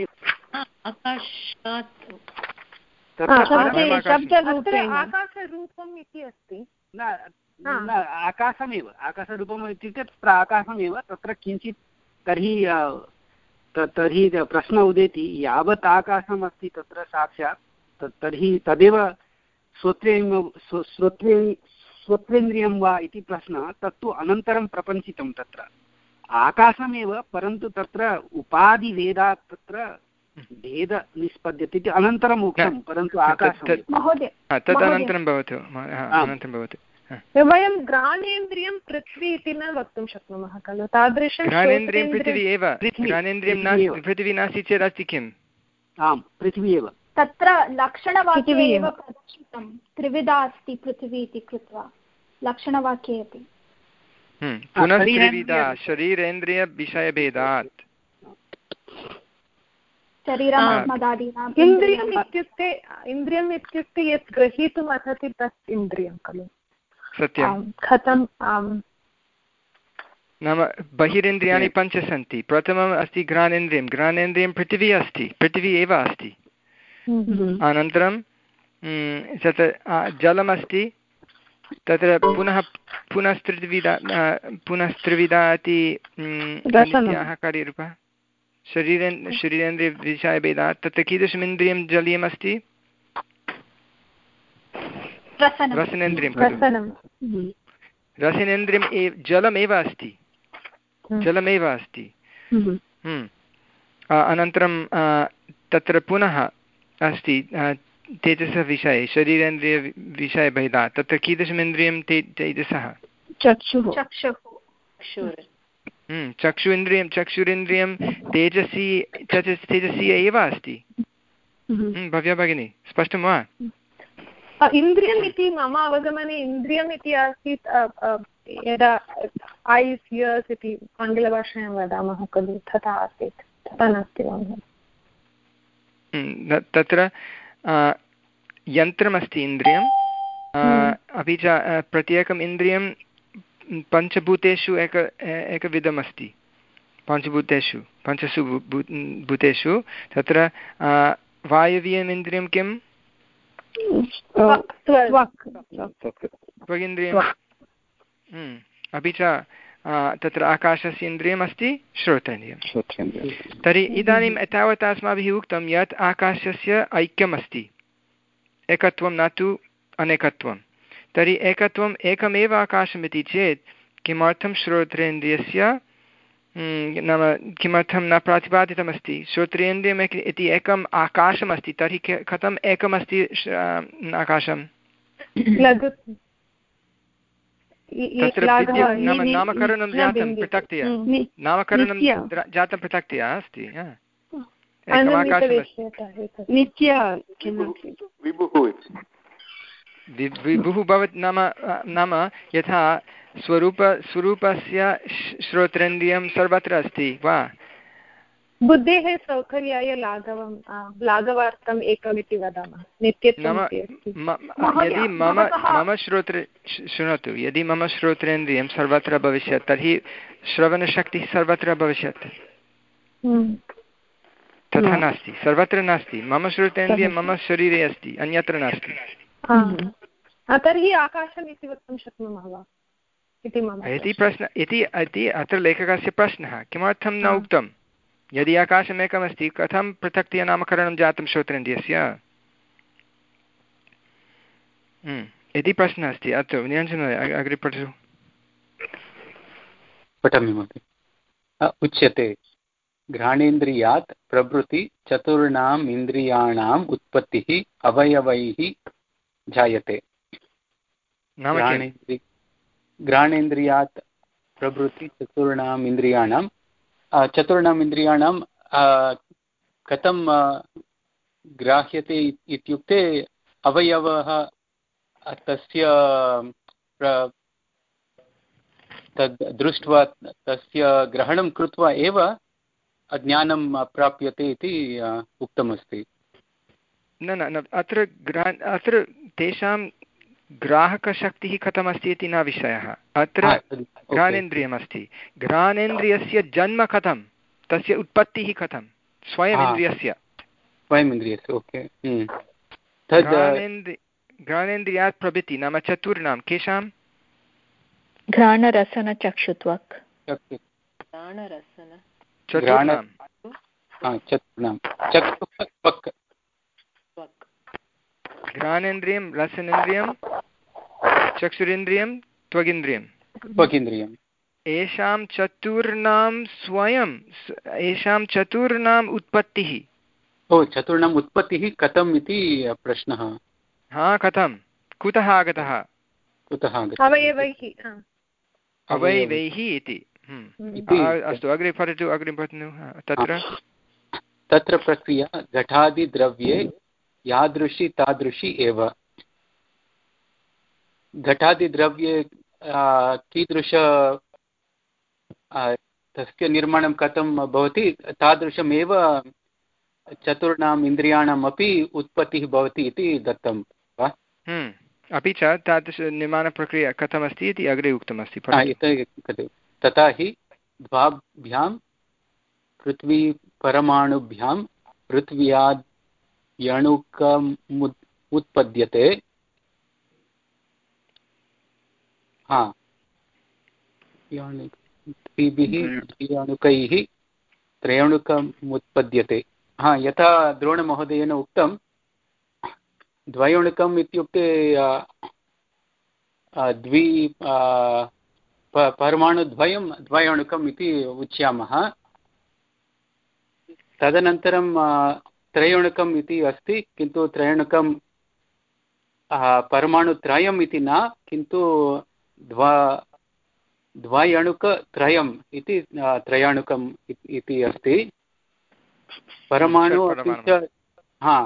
I: आकाशरूपम् इति अस्ति।
G: न आकाशमेव, आकाशरूपम् इत्युक्ते तत्र आकाशमेव। तत्र किञ्चित् तर्हि तर्हि प्रश्नः उदेति, यावत् आकाशम् अस्ति तत्र साक्षात् तर्हि तदेव श्रोत्रेन्द्रियं श्रोत्रे श्रोत्रेन्द्रियं वा इति प्रश्नः। तत्तु अनन्तरं प्रपञ्चितं तत्र आकाशमेव, परन्तु तत्र उपाधिभेदात् तत्र भेद निष्पद्यते इति अनन्तरम् उक्तं, परन्तु आकाशं
A: तदनन्तरं भवतु अनन्तरं भवतु।
I: वयं घ्राणेन्द्रियं पृथ्वी इति न वक्तुं शक्नुमः खलु। तादृशं
A: घ्राणेन्द्रियं पृथिवी एव। घ्राणेन्द्रियं नास्ति, पृथिवी नास्ति चेत् अस्ति किम्?
G: आम्, पृथिवी एव।
B: तत्र लक्षणवाक्ये एव प्रदर्शितं त्रिविधा अस्ति पृथिवी इति कृत्वा, लक्षणवाक्ये अपि
A: पुनः त्रिविधा शरीरेन्द्रियविषयभेदात्।
B: शरीरमात्मदादीनाम्
I: इन्द्रियम् इत्युक्ते इन्द्रियम् इत्युक्ते यत् ग्रहीतुम् अर्हति तत् इन्द्रियं खलु
A: सत्यं
I: कथं
A: नाम बहिरिन्द्रियाणि पञ्च सन्ति प्रथमम् अस्ति घ्राणेन्द्रियं घ्राणेन्द्रियं पृथिवी अस्ति पृथिवी एव अस्ति अनन्तरं तत्र जलमस्ति तत्र पुनः पुनस्त्रिविधा पुनस्त्रिविधा इति अन्याः कार्यरूपः शरीरे शरीरेन्द्रियविषयभेदात् तत्र कीदृशमिन्द्रियं जलीयमस्ति रसनेन्द्रियं खलु रसनेन्द्रियम् एव जलमेव अस्ति जलमेव अस्ति अनन्तरं तत्र पुनः अस्ति तेजसः विषये शरीरेन्द्रियविषयभेदात् तत्र कीदृशमिन्द्रियं ते तेजसः
I: चक्षुः
A: चक्षु इन्द्रियं चक्षुरिन्द्रियं तेजसी तेजसी एव अस्ति भव्या भगिनी स्पष्टं वा
I: इन्द्रियम् इति मम अवगमने इन्द्रियम् इति आसीत् यदा ऐस् इयर्स् इति आङ्ग्लभाषायां वदामः खलु तथा आसीत् तथा नास्ति वा
A: तत्र यन्त्रमस्ति इन्द्रियम् अपि च प्रत्येकम् इन्द्रियं पञ्चभूतेषु एक एकविधमस्ति पञ्चभूतेषु पञ्चसु भूतेषु तत्र वायवीयम् इन्द्रियं किम् त्वगिन्द्रियम् अपि च तत्र आकाशस्य इन्द्रियम् अस्ति श्रोतेन्द्रियं तर्हि इदानीम् एतावता अस्माभिः उक्तं यत् आकाशस्य ऐक्यम् अस्ति एकत्वं न तु अनेकत्वं तर्हि एकत्वम् एकमेव आकाशमिति चेत् किमर्थं श्रोत्रेन्द्रियस्य नाम किमर्थं न प्रतिपादितमस्ति श्रोत्रेन्द्रियम् इति एकम् आकाशमस्ति तर्हि कथम् एकमस्ति आकाशं तत्र नाम नामकरणं जातं पृथक्तया नामकरणं जातं पृथक्तया अस्ति विभुः भवति नाम नाम यथा स्वरूप स्वरूपस्य श्रोत्रेन्द्रियं सर्वत्र अस्ति वा
I: बुद्धेः सौकर्याय लाघवं लाघवार्थम् एकमिति वदामः नित्यत्वम्
A: यदि मम मम श्रोत्रे शृणोतु यदि मम श्रोत्रेन्द्रियं सर्वत्र भविष्यत् तर्हि श्रवणशक्तिः सर्वत्र भविष्यत् तथा नास्ति सर्वत्र नास्ति मम श्रोत्रेन्द्रियं मम शरीरे अस्ति अन्यत्र नास्ति
I: तर्हि आकाशम् इति वक्तुं शक्नुमः वा इति मम
A: इति प्रश्नः इति इति अत्र लेखकस्य प्रश्नः किमर्थं न उक्तं यदि आकाशम् एकमस्ति कथं पृथक्तया नामकरणं जातं श्रोत्रेन्द्रियस्य इति प्रश्नः अस्ति अत्र निरञ्जनमहोदय अग्रे पठतु
E: पठामि महोदय उच्यते घ्राणेन्द्रियात् प्रभृति चतुर्णाम् इन्द्रियाणाम् उत्पत्तिः अवयवैः जायते घ्राणेन्द्रियात् प्रभृति चतुर्णाम् इन्द्रियाणां चतुर्णाम् इन्द्रियाणां कथं ग्राह्यते इत्युक्ते अवयवः तस्य तद् दृष्ट्वा तस्य ग्रहणं कृत्वा एव ज्ञानं प्राप्यते इति उक्तमस्ति
A: न न अत्र ग्रा अत्र तेषां ग्राहकशक्तिः कथमस्ति इति न विषयः अत्र घ्राणेन्द्रियमस्ति घ्राणेन्द्रियस्य जन्म कथं तस्य उत्पत्तिः कथं स्वयमिन्द्रियस्य
E: स्वयमिन्द्रियस्य ओके
A: घ्राणेन्द्रियात् प्रभृति नाम चतुर्णां केषां
J: घ्राणरसनचक्षुत्वक्
A: चतुर्णां घ्राणेन्द्रियं रसनेन्द्रियं चक्षुरेन्द्रियं त्वगिन्द्रियं
E: त्वगिन्द्रियम्
A: एषां चतुर्णां स्वयं एषां चतुर्णाम् उत्पत्तिः
E: ओ चतुर्णाम् उत्पत्तिः कथम् इति प्रश्नः
A: हा कथं कुतः आगतः
E: कुतः
I: अवयवैः
A: अवयवैः इति अस्तु अग्रे पठतु अग्रे पठतु तत्र
E: तत्र प्रक्रिया घटादिद्रव्ये यादृशी तादृशी एव घटादिद्रव्ये कीदृश तस्य निर्माणं कथं भवति तादृशमेव चतुर्णाम् इन्द्रियाणाम् अपि उत्पत्तिः भवति इति दत्तं वा?
A: अपि च तादृशनिर्माणप्रक्रिया कथमस्ति इति अग्रे उक्तमस्ति।
E: तथा हि द्वाभ्यां पृथ्वी परमाणुभ्यां पृथ्व्याद् यणुकम् उत्पद्यते। हा द्विभिः अणुकैः त्रयणुकम् उत्पद्यते। हा यथा द्रोणमहोदयेन उक्तं द्वयणुकम् इत्युक्ते द्वि परमाणुद्वयं द्वयणुकम् इति उच्यामः। तदनन्तरं त्रयणुकम् इति अस्ति, किन्तु त्रयणुकं परमाणुत्रयम् इति न, किन्तु द्वा द्वयणुकत्रयम् इति त्रयाणुकम् इति अस्ति। परमाणु हा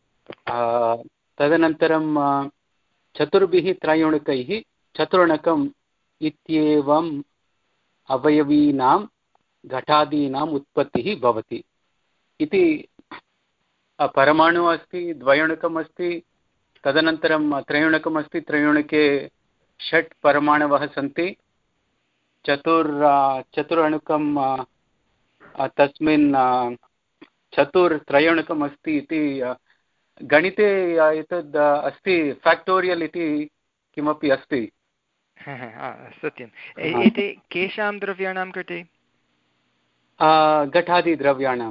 E: तदनन्तरं चतुर्भिः त्रयणुकैः चतुर्णकम् इत्येवम् अवयवीनां घटादीनाम् उत्पत्तिः भवति इति। परमाणु अस्ति, द्वयणुकम् अस्ति, तदनन्तरं त्रयणुकम् अस्ति, त्रयणुके षट् परमाणवः सन्ति। चतुर् चतुरणुकं तस्मिन् चतुर्त्रयणुकम् अस्ति इति गणिते एतद् अस्ति, फैक्टोरियल् इति किमपि अस्ति।
A: सत्यम्। एते केषां द्रव्याणां कृते?
E: घटादिद्रव्याणां,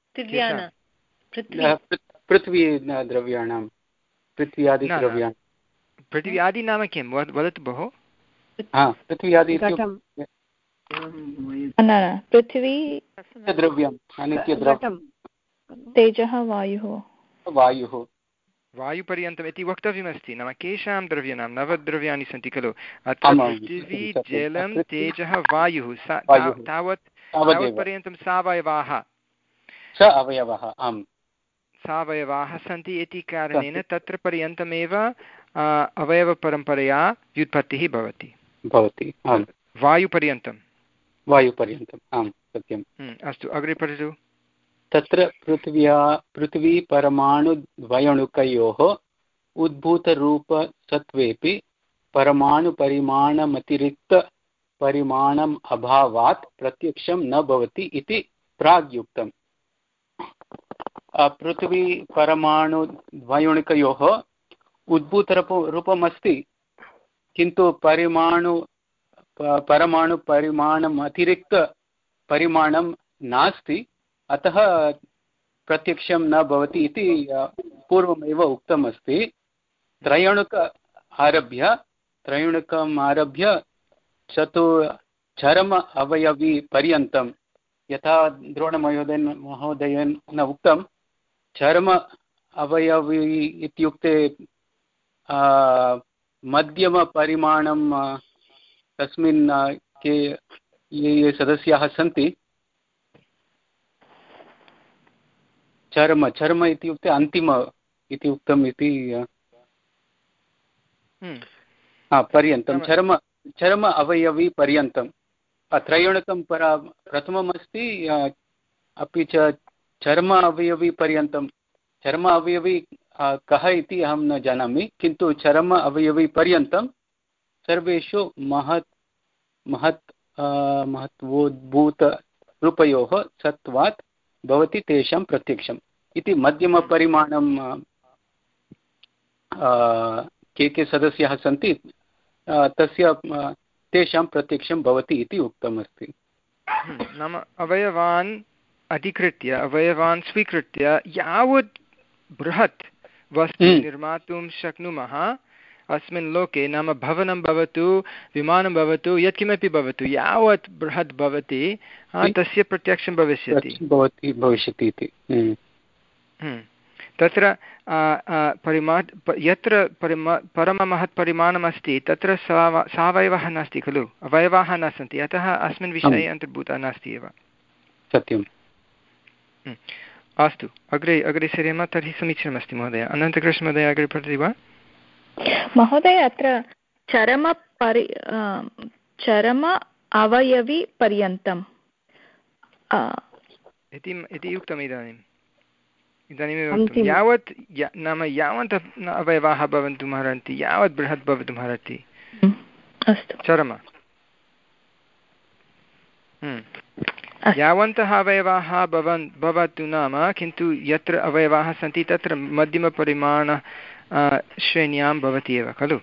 E: पृथ्वी द्रव्याणां, पृथ्व्यादिद्रव्याणां।
A: पृथ्व्यादि नाम किं वदतु भोः?
E: पृथ्व्यादि
J: पृथ्वी
E: द्रव्यम्, अनित्यद्रव्यं,
J: तेजः, वायुः
E: वायुः
A: वायुपर्यन्तम् इति वक्तव्यमस्ति। नाम केषां द्रव्याणां? नवद्रव्याणि सन्ति खलु। अत्र पृथिवी, जलं, तेजः, वायुः, तावत् तावत्पर्यन्तं सावयवाः
E: अवयवः आम्
A: सावयवाः सन्ति इति कारणेन तत्र पर्यन्तमेव अवयवपरम्परया व्युत्पत्तिः भवति भवति वायुपर्यन्तं
E: वायुपर्यन्तम् आम् सत्यम्।
A: अस्तु, अग्रे पठतु।
E: तत्र पृथिव्या पृथ्वी परमाणुद्वयणुकयोः उद्भूतरूपसत्त्वेपि परमाणुपरिमाणमतिरिक्तपरिमाणम् अभावात् प्रत्यक्षं न भवति इति प्राग्युक्तम्। पृथ्वी परमाणुद्वयणुकयोः उद्भूतरूपम् अस्ति, किन्तु परिमाणु परमाणुपरिमाणम् अतिरिक्तपरिमाणं नास्ति, अतः प्रत्यक्षं न भवति इति पूर्वमेव उक्तमस्ति। त्रयणुक आरभ्य त्रयणुकम् आरभ्य चतु चरम अवयवी पर्यन्तं, यथा द्रोणमहोदयेन महोदयेन उक्तं, चरम अवयवी इत्युक्ते मध्यमपरिमाणं तस्मिन् के ये ये सदस्याः सन्ति, चर्म चर्म इत्युक्ते अन्तिम इति उक्तम् इति पर्यन्तं चर्म चर्म अवयवी पर्यन्तं त्रयणुकं पर प्रथमम् अस्ति, अपि च चर्म अवयवी पर्यन्तं। चर्म अवयवी कः इति अहं न जानामि, किन्तु चर्म अवयवी पर्यन्तं सर्वेषु महत् महत् महत्वोद्भूतरूपयोः सत्त्वात् भवति तेषां प्रत्यक्षम् इति। मध्यमपरिमाणं के के सदस्याः सन्ति तस्य तेषां प्रत्यक्षं भवति इति उक्तमस्ति।
A: नाम अवयवान् अधिकृत्य अवयवान् स्वीकृत्य यावत् बृहत् वस्तु निर्मातुं शक्नुमः अस्मिन् लोके, नाम भवनं भवतु, विमानं भवतु, यत्किमपि भवतु, यावत् बृहत् भवति तस्य प्रत्यक्षं भविष्यति
E: भविष्यति इति।
A: तत्र परिमा यत्र परिमा परममहत् परिमाणमस्ति तत्र सावयवः नास्ति खलु, अवयवाः न सन्ति, अतः अस्मिन् विषये अन्तर्भूतः नास्ति एव।
E: सत्यम्।
A: अस्तु, अग्रे अग्रे सरेम तर्हि समीचीनमस्ति महोदय। अनन्तकृष्णमहोदय अग्रे पठति वा?
J: महोदय, अत्र चरम परि चरम अवयवी पर्यन्तम्
A: इति उक्तम् इदानीं। इदानीमेव उक्तं यावत् नाम यावत् अवयवाः भवितुम् अर्हन्ति यावत् बृहत् भवितुम् अर्हति चरम यावन्तः अवयवाः भवन् भवतु नाम किन्तु यत्र अवयवाः सन्ति तत्र मध्यमपरिमाण श्रेण्यां भवति एव खलु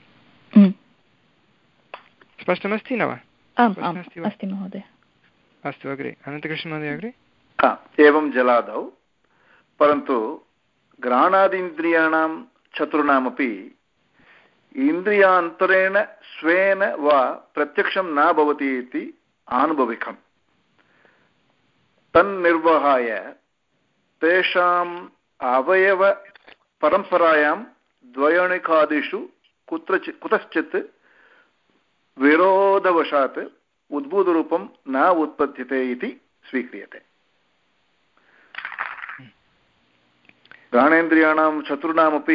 A: स्पष्टमस्ति न वा
J: अस्ति महोदय
A: अस्तु अग्रे अनन्तकृष्णमहोदय अग्रे
F: एवं जलादौ परन्तु घ्राणादीन्द्रियाणां चतुर्णामपि इन्द्रियान्तरेण स्वेन वा प्रत्यक्षं न भवति इति आनुभविकम् तन्निर्वहाय तेषाम् अवयवपरम्परायां द्वयोनिकादिषु कुत्रचित् कुतश्चित् विरोधवशात् उद्भूतरूपं न उत्पद्यते इति स्वीक्रियते घ्राणेन्द्रियाणां चतुर्णामपि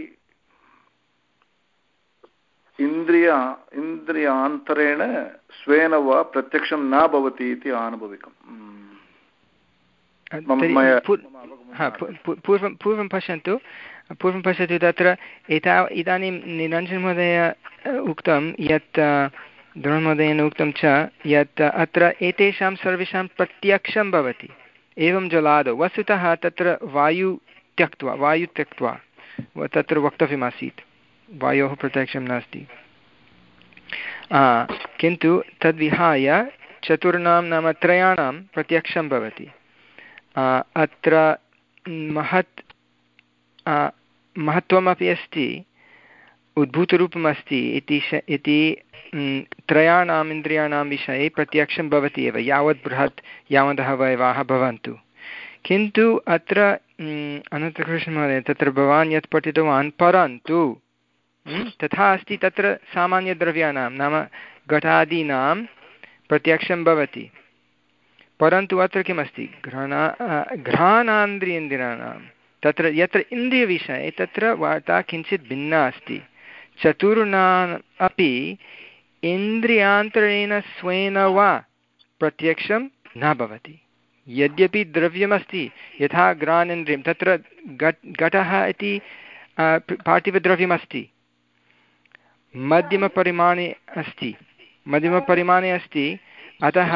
F: इन्द्रिय इन्द्रियान्तरेण स्वेन वा प्रत्यक्षं न भवति इति आनुभविकम्
A: पूर्वं पूर्वं पश्यन्तु पूर्वं पश्यतु तत्र एता इदानीं निरञ्जनमहोदय उक्तं यत् द्रोणमहोदयेन उक्तं च यत् अत्र एतेषां सर्वेषां प्रत्यक्षं भवति एवं जलादौ वस्तुतः तत्र वायु त्यक्त्वा वायु त्यक्त्वा तत्र वक्तव्यमासीत् वायोः प्रत्यक्षं नास्ति किन्तु तद्विहाय चतुर्णां नाम त्रयाणां प्रत्यक्षं भवति अत्र महत् महत्त्वमपि अस्ति उद्भूतरूपमस्ति इति इति त्रयाणाम् इन्द्रियाणां विषये प्रत्यक्षं भवति एव यावत् बृहत् यावन्तः अवयवाः भवन्तु किन्तु अत्र अनन्तकृष्णमहोदय तत्र भवान् यत् पठितवान् परन्तु तथा अस्ति तत्र सामान्यद्रव्याणां नाम घटादीनां प्रत्यक्षं भवति परन्तु अत्र किमस्ति घ्राणा घ्राणान्द्रियेन्द्रियाणां तत्र यत्र इन्द्रियविषये तत्र वार्ता किञ्चित् भिन्ना अस्ति चतुर्णाम् अपि इन्द्रियान्तरेण स्वेन वा प्रत्यक्षं न भवति यद्यपि द्रव्यमस्ति यथा घ्राणेन्द्रियं तत्र घटः इति पार्थिवद्रव्यमस्ति मध्यमपरिमाणे अस्ति मध्यमपरिमाणे अस्ति अतः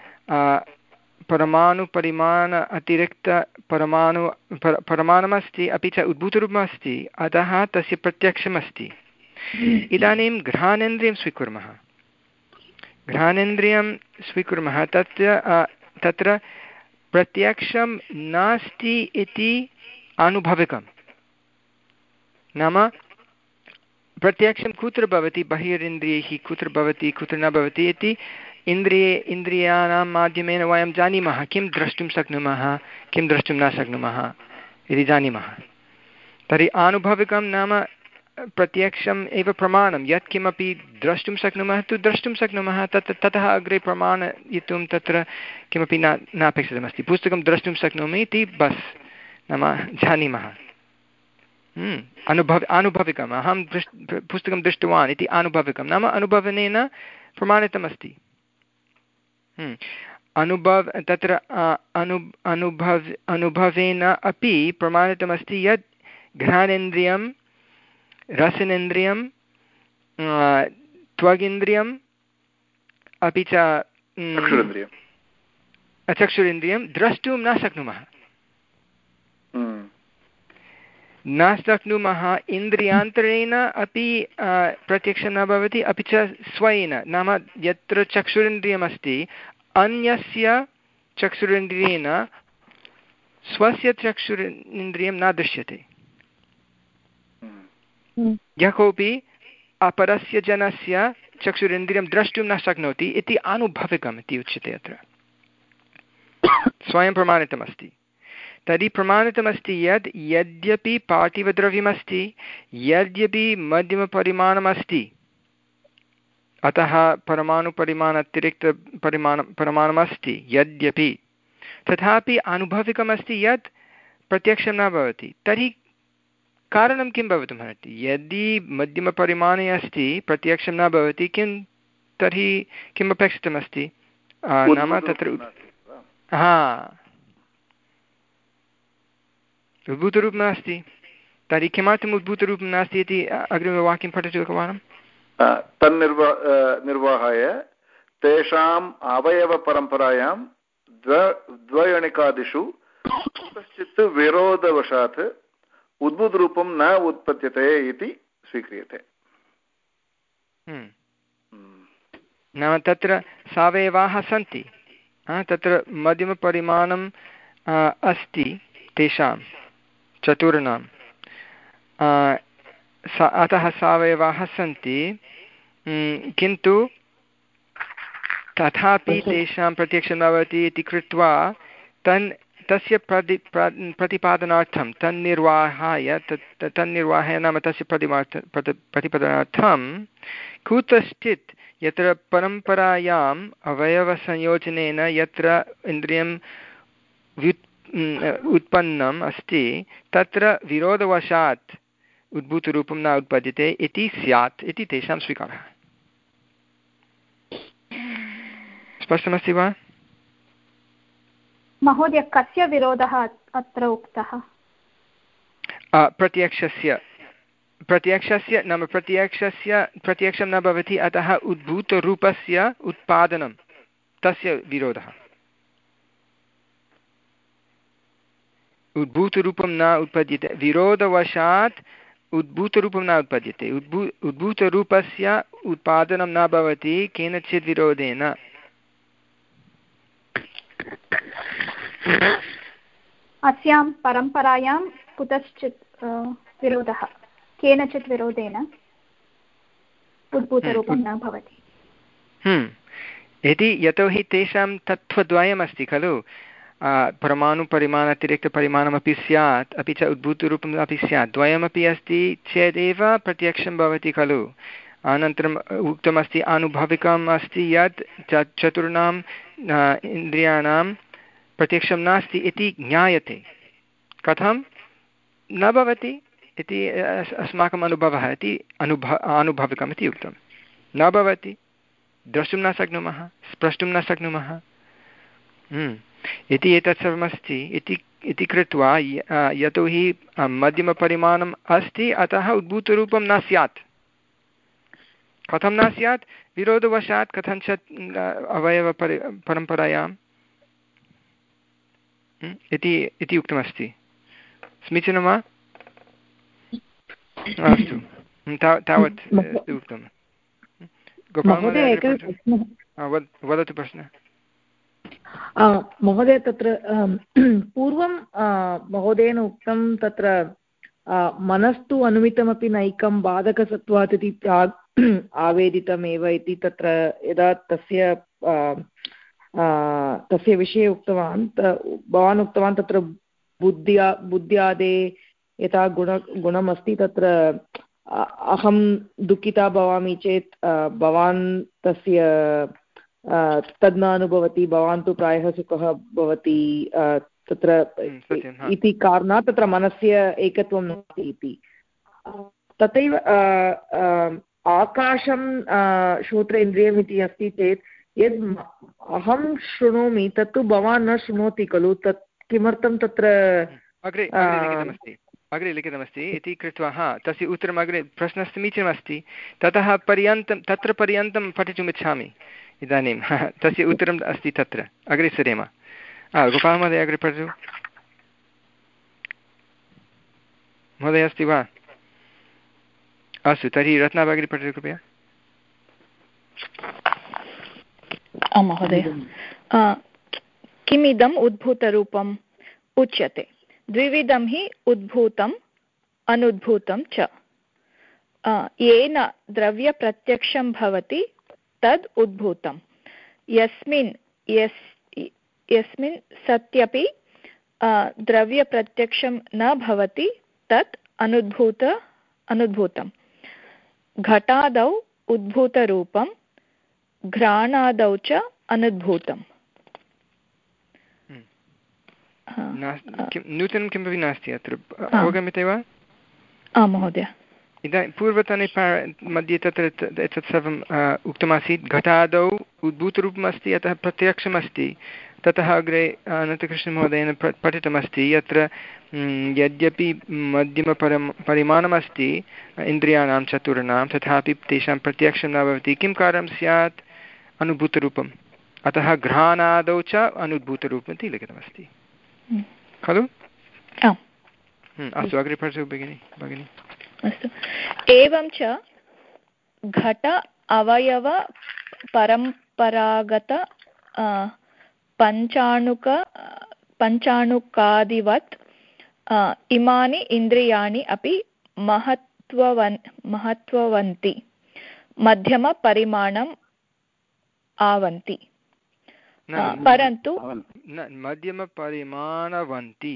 A: परमाणुपरिमाण अतिरिक्तपरमाणु पर परमाणुमस्ति अपि च उद्भूतरूपमस्ति अतः तस्य प्रत्यक्षमस्ति इदानीं घ्राणेन्द्रियं स्वीकुर्मः घ्राणेन्द्रियं स्वीकुर्मः तत्र तत्र प्रत्यक्षं नास्ति इति आनुभविकं नाम प्रत्यक्षं कुत्र भवति बहिरिन्द्रियैः कुत्र भवति कुत्र न भवति इति इन्द्रिये इन्द्रियाणां माध्यमेन वयं जानीमः किं द्रष्टुं शक्नुमः किं द्रष्टुं न शक्नुमः इति जानीमः तर्हि आनुभविकं नाम प्रत्यक्षम् एव प्रमाणं यत्किमपि द्रष्टुं शक्नुमः तु द्रष्टुं शक्नुमः तत् ततः अग्रे प्रमाणयितुं तत्र किमपि न नापेक्षितमस्ति पुस्तकं द्रष्टुं शक्नोमि इति बस् नाम जानीमः अनुभव आनुभविकम् अहं दृष् पुस्तकं दृष्टवान् इति आनुभविकं नाम अनुभवनेन प्रमाणितमस्ति अनुभव तत्र अनु अनुभव अनुभवेन अपि प्रमाणितमस्ति यत् घ्राणेन्द्रियं रसनेन्द्रियं त्वगिन्द्रियम् अपि च चक्षुरिन्द्रियं द्रष्टुं न शक्नुमः न शक्नुमः इन्द्रियान्तरेण अपि प्रत्यक्षं न भवति अपि च स्वेन नाम यत्र चक्षुरिन्द्रियमस्ति अन्यस्य चक्षुरिन्द्रियेण स्वस्य चक्षुरिन्द्रियं न दृश्यते यः कोऽपि अपरस्य जनस्य चक्षुरिन्द्रियं द्रष्टुं न शक्नोति इति आनुभविकम् इति उच्यते अत्र स्वयं प्रमाणितमस्ति तर्हि प्रमाणितमस्ति यद् यद्यपि पार्थिवद्रव्यमस्ति यद्यपि मध्यमपरिमाणमस्ति अतः परमाणुपरिमाणातिरिक्तपरिमाणं परमाणुमस्ति यद्यपि तथापि आनुभविकमस्ति यत् प्रत्यक्षं न भवति तर्हि कारणं किं भवितुमर्हति यदि मध्यमपरिमाणे अस्ति प्रत्यक्षं न भवति किं तर्हि किम् अपेक्षितमस्ति नाम तत्र हा उद्भूतरूपं नास्ति। तर्हि किमर्थम् उद्भूतरूपं नास्ति इति अग्रिमवाक्यं पठतु एकवारं।
F: तन्निर्वा निर्वाहाय तेषाम् अवयवपरम्परायां द्व द्वयणिकादिषु कश्चित् विरोधवशात् उद्भूतरूपं न उत्पद्यते इति स्वीक्रियते।
A: नाम तत्र सावयवाः सन्ति, तत्र मध्यमपरिमाणम् अस्ति तेषां चतुर्णां, अतः सावयवाः सन्ति, किन्तु तथापि तेषां प्रत्यक्षं न भवति इति कृत्वा तन् तस्य प्रति प्रतिपादनार्थं तन्निर्वाहाय तत् तन्निर्वाहाय नाम तस्य प्रतिमार्थ प्रतिपादनार्थं कुतश्चित् यत्र परम्परायाम् अवयवसंयोजनेन यत्र इन्द्रियं व्युत् उत्पन्नम् अस्ति तत्र विरोधवशात् उद्भूतरूपं न उत्पद्यते इति स्यात् इति तेषां स्वीकारः। स्पष्टमस्ति वा
B: महोदय? कस्य विरोधः अत्र उक्तः?
A: प्रत्यक्षस्य प्रत्यक्षस्य नाम प्रत्यक्षस्य प्रत्यक्षं न भवति, अतः उद्भूतरूपस्य उत्पादनं तस्य विरोधः। उद्भूतरूपं न उत्पद्यते, विरोधवशात् उद्भूतरूपं न उत्पद्यते, उद्भू उद्भूतरूपस्य उत्पादनं न भवति केनचित् विरोधेन।
B: अस्यां परम्परायां कुतश्चित् विरोधः, केनचित् विरोधेन उद्भूतरूपं न भवति
A: इति, यतोहि तेषां तत्त्वद्वयमस्ति खलु, परमाणुपरिमाणातिरिक्तपरिमाणमपि स्यात्, अपि च उद्भूतरूपम् अपि स्यात्, द्वयमपि अस्ति चेदेव प्रत्यक्षं भवति खलु। अनन्तरम् उक्तमस्ति आनुभविकम् अस्ति यत् चतुर्णाम् इन्द्रियाणां प्रत्यक्षं नास्ति इति ज्ञायते। कथं न भवति इति अस्माकम् अनुभवः इति अनुभव आनुभविकम् इति उक्तं। न भवति, द्रष्टुं न शक्नुमः, स्प्रष्टुं न शक्नुमः इति एतत् सर्वमस्ति इति इति कृत्वा यतोहि मध्यमपरिमाणम् अस्ति अतः उद्भूतरूपं न स्यात्। कथं न स्यात्? विरोधवशात् कथञ्चित् अवयवपरि परम्परायाम् इति इति उक्तमस्ति। समीचीनं वा? अस्तु, तावत् उक्तं। वदतु प्रश्नः।
H: महोदय, तत्र पूर्वं महोदयेन उक्तं तत्र मनस्तु अनुमितमपि नैकं बाधकसत्त्वात् इति आवेदितमेव इति, तत्र यदा तस्य तस्य विषये उक्तवान्, भवान् उक्तवान् तत्र बुद्ध्या बुद्ध्यादे यथा गुण गुणमस्ति, तत्र अहं दुःखिता भवामि चेत् भवान् तस्य तद् न अनुभवति, भवान् तु प्रायः सुखः भवति तत्र इति कारणात् तत्र मनस्य एकत्वं नास्ति इति। तथैव आकाशं श्रोत्रेन्द्रियम् इति अस्ति चेत् यद् अहं शृणोमि तत्तु भवान् न शृणोति खलु, तत् किमर्थं तत्र
A: अग्रे लिखितमस्ति अग्रे लिखितमस्ति इति कृत्वा हा तस्य उत्तरम् अग्रे प्रश्नः समीचीनमस्ति। ततः पर्यन्तं तत्र पर्यन्तं पठितुम् इच्छामि इदानीं। तस्य उत्तरम् अस्ति तत्र। अग्रे सरेम। गोपालमहोदय अग्रे पठतु। महोदय अस्ति वा? अस्तु, तर्हि रत्ना भगिनी पठतु कृपया।
J: महोदय, किमिदम् उद्भूतरूपम् उच्यते? द्विविधं हि उद्भूतम् अनुद्भूतं च। येन द्रव्यप्रत्यक्षं भवति तद् उद्भूतं, यस्मिन् यस् यस्मिन् सत्यपि द्रव्यप्रत्यक्षं न भवति तत् अनुद्भूत अनुद्भूतं। घटादौ उद्भूतरूपं, घ्राणादौ च अनुद्भूतम्।
A: नूतनं किमपि नास्ति अत्र, अवगम्यते वा?
J: आम् महोदय।
A: इदानीं पूर्वतने मध्ये तत्र एतत् सर्वम् उक्तमासीत्। घटादौ उद्भूतरूपम् अस्ति, अतः प्रत्यक्षमस्ति, ततः अग्रे अनन्तकृष्णमहोदयेन प पठितमस्ति यत्र यद्यपि मध्यमपरं परिमाणमस्ति इन्द्रियाणां चतुर्णां तथापि तेषां प्रत्यक्षं न भवति किं कार्यं स्यात् अनुभूतरूपम् अतः घ्राणादौ च अनुभूतरूपम् इति लिखितमस्ति खलु अस्तु अग्रे पठतु भगिनि भगिनि
J: अस्तु एवं च घट अवयव परम्परागत पञ्चाणुक पञ्चाणुकादिवत् इमानि इन्द्रियाणि अपि महत्त्ववन् महत्त्ववन्ति मध्यमपरिमाणम् आवन्ति परन्तु
A: मध्यमपरिमाणवन्ति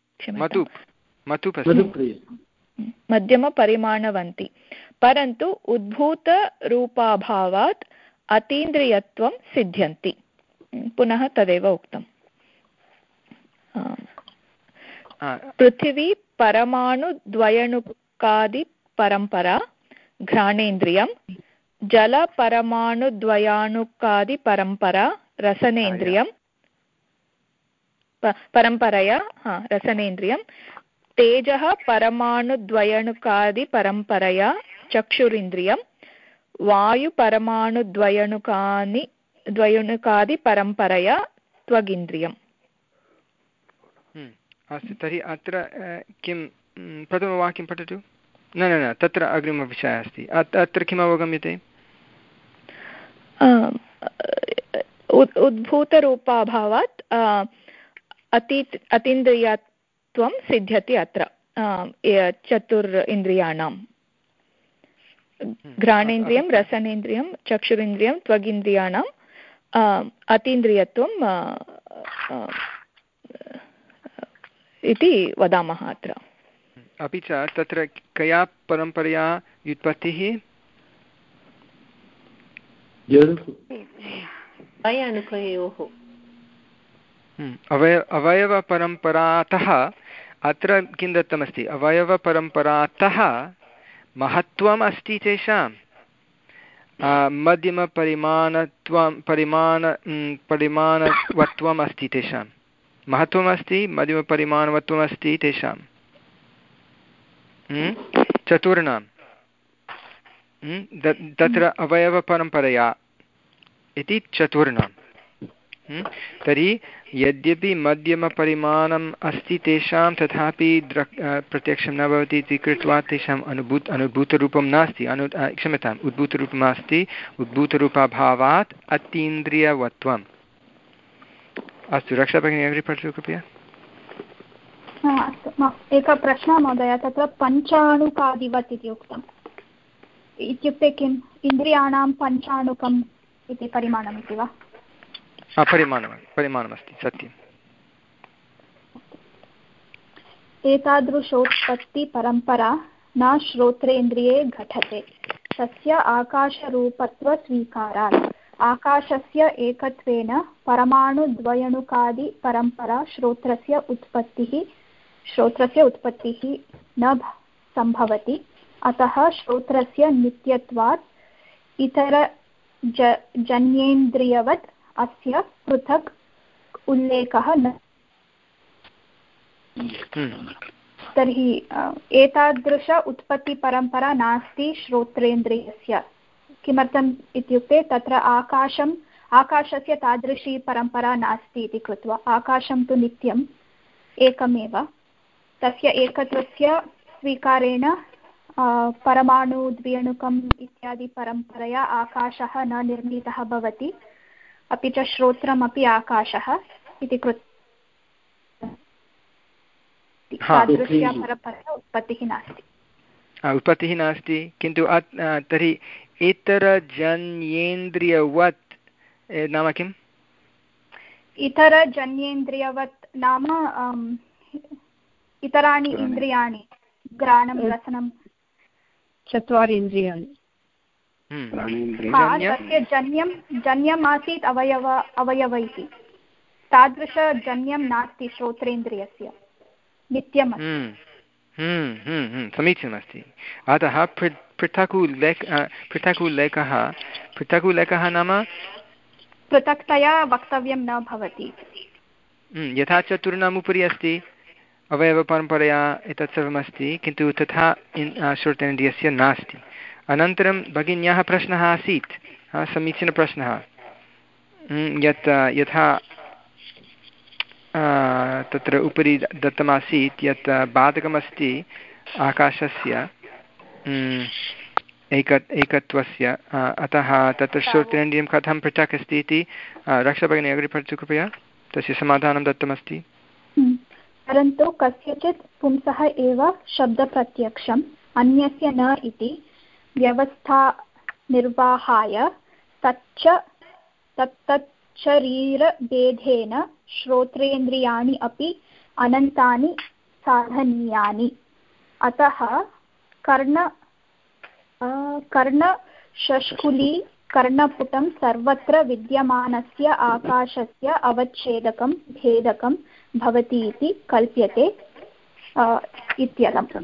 J: मध्यमपरिमाणवन्ति परन्तु उद्भूतरूपाभावात् अतीन्द्रियत्वं सिद्ध्यन्ति पुनः तदेव उक्तम् पृथिवी परमाणुद्वयणुकादिपरम्परा घ्राणेन्द्रियं जलपरमाणुद्वयाणुकादिपरम्परा रसनेन्द्रियं परम्परया हा रसनेन्द्रियं तेजः परमाणुद्वयणुकादिपरम्परया चक्षुरिन्द्रियं वायुपरमाणुद्वयणुकानि द्वयणुकादिपरम्परया त्वगिन्द्रियम्
A: अस्तु तर्हि अत्र किं प्रथमवाक्यं पठतु न न न तत्र अग्रिमविषयः अस्ति अत्र किम् अवगम्यते
J: उद्भूतरूपाभावात् अति अतीन्द्रियत्वं सिद्ध्यति अत्र चतुर् इन्द्रियाणां घ्राणेन्द्रियं रसनेन्द्रियं चक्षुरिन्द्रियं त्वगिन्द्रियाणाम् अतीन्द्रियत्वं इति वदामः अत्र
A: अपि च तत्र कया परम्परया व्युत्पत्तिः अवय अवयवपरम्परातः अत्र किं दत्तमस्ति अवयवपरम्परातः महत्त्वम् अस्ति तेषां मध्यमपरिमाणत्वं परिमाण परिमाणवत्वम् अस्ति तेषां महत्त्वमस्ति मध्यमपरिमाणवत्वमस्ति तेषां चतुर्णां तत्र अवयवपरम्परया इति चतुर्णां तर्हि यद्यपि मध्यमपरिमाणम् अस्ति तेषां तथापि द्र प्रत्यक्षं न भवति इति कृत्वा तेषाम् अनुभूत अनुभूतरूपं नास्ति अनु क्षम्यताम् उद्भूतरूपं नास्ति उद्भूतरूपाभावात् अतीन्द्रियवत्वम् अस्तु रक्षा भगिनी अग्रे पठतु कृपया
B: अस्तु एकः प्रश्नः महोदय तत्र पञ्चाणुकादिवत् इति उक्तम् इत्युक्ते किम् इन्द्रियाणां पञ्चाणुकम् इति परिमाणम् इति वा
A: परिमाणं परिमाणमस्ति सत्यम्
B: एतादृशोत्पत्तिपरम्परा न श्रोत्रेन्द्रिये घटते तस्य आकाशरूपत्वस्वीकारात् आकाशस्य एकत्वेन परमाणुद्वयणुकादिपरम्परा श्रोत्रस्य उत्पत्तिः श्रोत्रस्य उत्पत्तिः न सम्भवति अतः श्रोत्रस्य नित्यत्वात् इतर ज जन्येन्द्रियवत् अस्य पृथक् उल्लेखः न तर्हि एतादृश उत्पत्तिपरम्परा नास्ति श्रोत्रेन्द्रियस्य किमर्थम् इत्युक्ते तत्र आकाशम् आकाशस्य तादृशी परम्परा नास्ति इति कृत्वा आकाशं तु नित्यम् एकमेव तस्य एकत्वस्य स्वीकारेण परमाणुद्वियणुकम् इत्यादि परम्परया आकाशः न निर्मितः भवति अपि च श्रोत्रमपि आकाशः इति कृत्वा तादृश्या परम्परया उत्पत्तिः नास्ति
A: उत्पत्तिः नास्ति किन्तु तर्हि इतरजन्येन्द्रियवत् नाम किम्
B: इतरजन्येन्द्रियवत् नाम इतराणि इन्द्रियाणि घ्राणं रसनं
I: चत्वारि इन्द्रियाणि
B: तस्य जन्यं जन्यम् आसीत् अवयव अवयव इति तादृशजन्यं नास्ति श्रोत्रेन्द्रियस्य नित्यम्
A: समीचीनमस्ति अतः पृथक् उल्लेख पृथक् उल्लेखः पृथक् उल्लेखः नाम
B: पृथक्तया वक्तव्यं न भवति।
A: यथा चतुर्णाम् उपरि अस्ति अवयवपरम्परया एतत् सर्वमस्ति, किन्तु तथा श्रोत्रेन्द्रियस्य नास्ति। अनन्तरं भगिन्याः प्रश्नः आसीत्, समीचीनप्रश्नः, यत् यथा तत्र उपरि दत्तमासीत् यत् बाधकमस्ति आकाशस्य एक एकत्वस्य, अतः तत्र श्रोत्रेन्द्रियं कथं पृथक् अस्ति इति रक्षाभगिनी अग्रे पठतु कृपया, तस्य समाधानं दत्तमस्ति।
B: परन्तु कस्यचित् पुंसः एव शब्दप्रत्यक्षम् अन्यस्य न इति व्यवस्थानिर्वाहाय तच्च तत्तच्छरीरभेदेन श्रोत्रेन्द्रियाणि अपि अनन्तानि साधनीयानि। अतः कर्ण कर्णशष्कुली कर्णपुटं सर्वत्र विद्यमानस्य आकाशस्य अवच्छेदकं भेदकं भवति इति कल्प्यते इत्यर्थम्।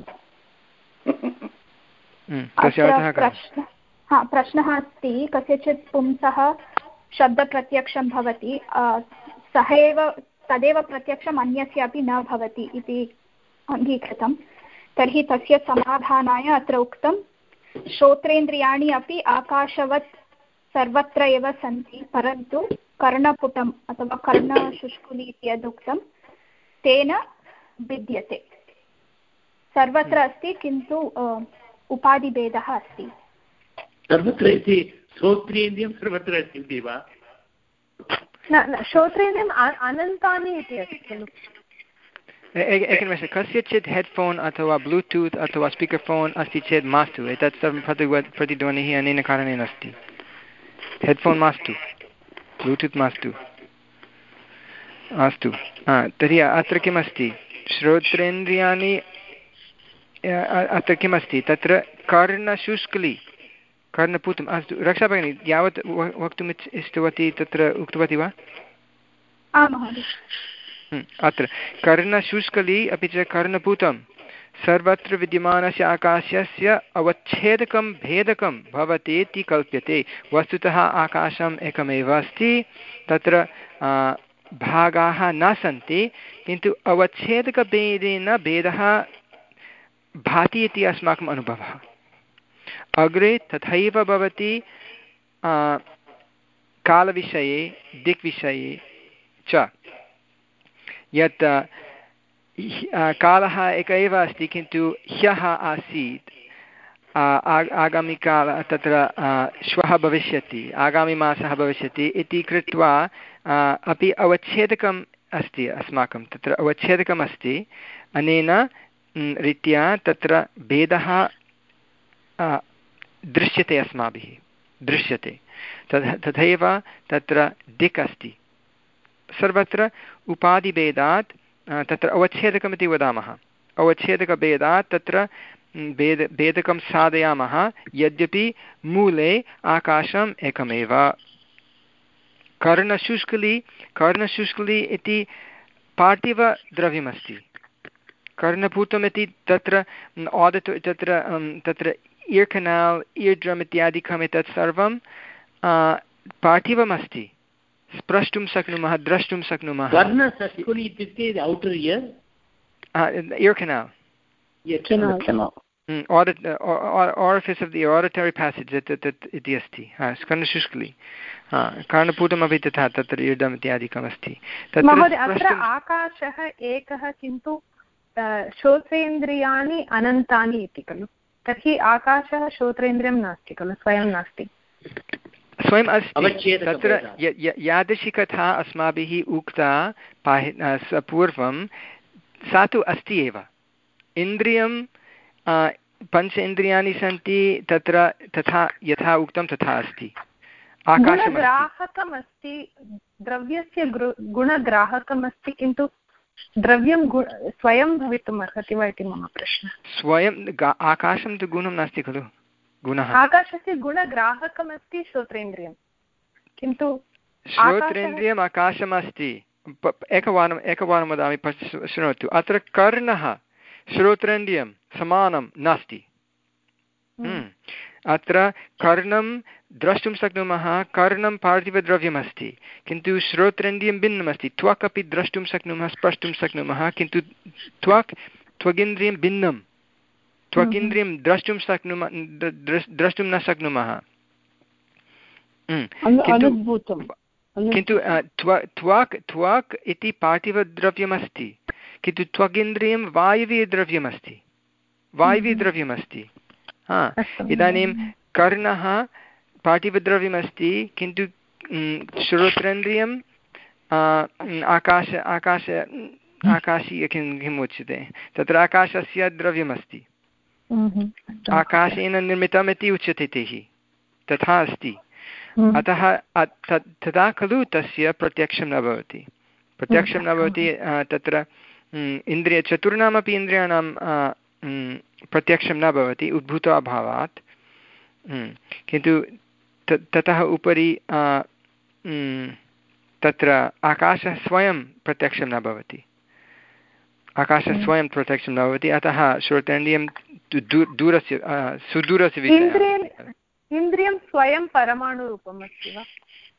B: प्रश्न हा प्रश्नः अस्ति, कस्यचित् पुंसः शब्दप्रत्यक्षं भवति, सः एव तदेव प्रत्यक्षम् अन्यस्यापि न भवति इति अङ्गीकृतं। तर्हि तस्य समाधानाय अत्र उक्तं श्रोत्रेन्द्रियाणि अपि आकाशवत् सर्वत्र एव सन्ति, परन्तु कर्णपुटम् अथवा कर्णशुष्कुली इति यदुक्तं तेन भिद्यते। सर्वत्र अस्ति किन्तु उपाधिभेदः अस्ति।
K: सर्वत्र इति श्रोत्रेन्द्रियं सर्वत्र अस्ति वा?
I: न श्रोत्रेन्द्रियम् अनन्तानि इति अस्ति खलु।
A: एकनिमेषः, कस्यचित् हेड्फोन् अथवा ब्लूटूत् अथवा स्पीकर् फोन् अस्ति चेत् मास्तु, एतत् सर्वं प्रतिध्वनिः अनेन कारणेन अस्ति। हेड्फोन् मास्तु, ब्लूटूत् मास्तु। अस्तु, तर्हि अत्र किमस्ति, श्रोत्रेन्द्रियाणि अत्र किमस्ति, तत्र कर्णशुष्कली कर्णपुटम्। अस्तु रक्षाभगिनी, यावत् वक्तुम् इष्टवती तत्र उक्तवती वा?
B: आम् महोदय।
A: अत्र कर्णशुष्कली अपि च कर्णपुटं सर्वत्र विद्यमानस्य आकाशस्य अवच्छेदकं भेदकं भवति इति कल्प्यते। वस्तुतः आकाशम् एकमेव अस्ति, तत्र भागाः न सन्ति, किन्तु अवच्छेदकभेदेन भेदः भाति इति अस्माकम् अनुभवः। अग्रे तथैव भवति कालविषये दिक्विषये च, यत् कालः एक एव अस्ति किन्तु ह्यः आसीत्, आगामिकाल तत्र श्वः भविष्यति, आगामिमासः भविष्यति इति कृत्वा अपि अवच्छेदकम् अस्ति अस्माकं, तत्र अवच्छेदकम् अस्ति। अनेन रीत्या तत्र भेदः दृश्यते, अस्माभिः दृश्यते। तथा तथैव तत्र दिक् अस्ति, सर्वत्र उपाधिभेदात् तत्र अवच्छेदकमिति वदामः। अवच्छेदकभेदात् तत्र भेद भेदकं साधयामः, यद्यपि मूले आकाशम् एकमेव। कर्णशुष्कली कर्णशुष्कली इति पार्थिवद्रव्यमस्ति। कर्णपुटमिति तत्र आदितो तत्र तत्र इयर् केनाल् इयर् ड्रम् इत्यादिकम् एतत् सर्वं पार्थिवमस्ति, स्प्रष्टुं शक्नुमः, द्रष्टुं शक्नुमः।
K: कर्णशुष्कुली इत्युक्ते outer ear
A: ear canal orifice of the auditory passage इति अस्ति, कर्णशुष्कली। कर्णपुटमपि तथा तत्र इयर्डम् इत्यादिकम् अस्ति।
I: महोदय, अत्र आकाशः एकः किन्तु श्रोत्रेन्द्रियाणि अनन्तानि इति खलु। तर्हि आकाशः श्रोत्रेन्द्रियं नास्ति खलु, स्वयं नास्ति,
A: स्वयम् अस्ति। तत्र यादृशी कथा अस्माभिः उक्ता पूर्वं सा तु अस्ति एव। इन्द्रियं पञ्च इन्द्रियाणि सन्ति, तत्र तथा यथा उक्तं तथा अस्ति।
I: गुणग्राहकम् अस्ति, द्रव्यस्य गुणग्राहकम् अस्ति, किन्तु द्रव्यं स्वयं भवितुम् अर्हति वा इति मम प्रश्नः।
A: स्वयं आकाशं तु गुणं नास्ति खलु, गुणः।
I: आकाशस्य गुणग्राहकम् अस्ति श्रोत्रेन्द्रियं, किन्तु
A: श्रोत्रेन्द्रियम् आकाशम् अस्ति। एकवारम् एकवारं वदामि, शृणोतु। अत्र कर्णः श्रोत्रेन्द्रियं समानं नास्ति। अत्र कर्णं द्रष्टुं शक्नुमः, कर्णं पार्थिवद्रव्यमस्ति, किन्तु श्रोत्रेन्द्रियं भिन्नमस्ति। त्वक् अपि द्रष्टुं शक्नुमः, स्पष्टुं शक्नुमः, किन्तु त्वक् त्वगिन्द्रियं भिन्नं। त्वगिन्द्रियं द्रष्टुं शक्नुमः, द्रष्टुं न शक्नुमः, किन्तु त्वक् त्वक् इति पार्थिवद्रव्यमस्ति, किन्तु त्वगिन्द्रियं वायवीयद्रव्यमस्ति, वायवीयद्रव्यमस्ति। हा, इदानीं कर्णः पार्थिवद्रव्यमस्ति, किन्तु श्रोत्रेन्द्रियं आकाश आकाश आकाशीय किं किम् उच्यते, तत्र आकाशस्य द्रव्यमस्ति, आकाशेन निर्मितम् इति उच्यते तैः, तथा अस्ति। अतः तदा खलु तस्य प्रत्यक्षं न भवति, प्रत्यक्षं न भवति। तत्र इन्द्रिय चतुर्णामपि इन्द्रियाणां प्रत्यक्षं न भवति उद्भूत अभावात्, किन्तु ततः उपरि तत्र आकाशः स्वयं प्रत्यक्षं न भवति, आकाशः स्वयं प्रत्यक्षं न भवति। अतः श्रोतेन्द्रियं दूरस्य सुदूरस्य विषयः।
I: इन्द्रियं स्वयं परमाणुरूपम् अस्ति वा?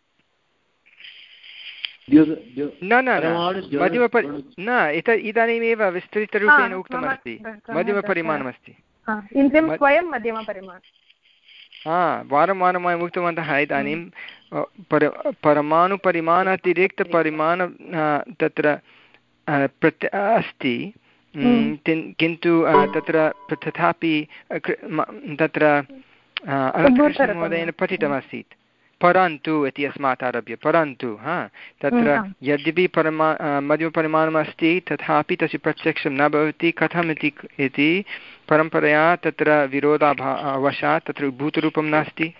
A: न न मध्यमपरि न, इत इदानीमेव विस्तृतरूपेण उक्तमस्ति, मध्यमपरिमाणमस्ति।
I: इन्द्रियं स्वयं मध्यमपरिमाणं।
A: हा, वारं वारं वयम् उक्तवन्तः, इदानीं पर परमाणुपरिमाणातिरिक्तपरिमाण तत्र प्रत्य अस्ति, किन्तु तत्र तथापि तत्र अनन्तकृष्णमहोदयेन पठितमासीत् परन्तु इति अस्मात् आरभ्य, परन्तु हा तत्र यद्यपि परमा मध्यमपरिमाणमस्ति तथापि तस्य प्रत्यक्षं न भवति। कथम् इति इति परम्परया तत्र विरोधाभाववशात् तत्र भूतरूपं नास्ति,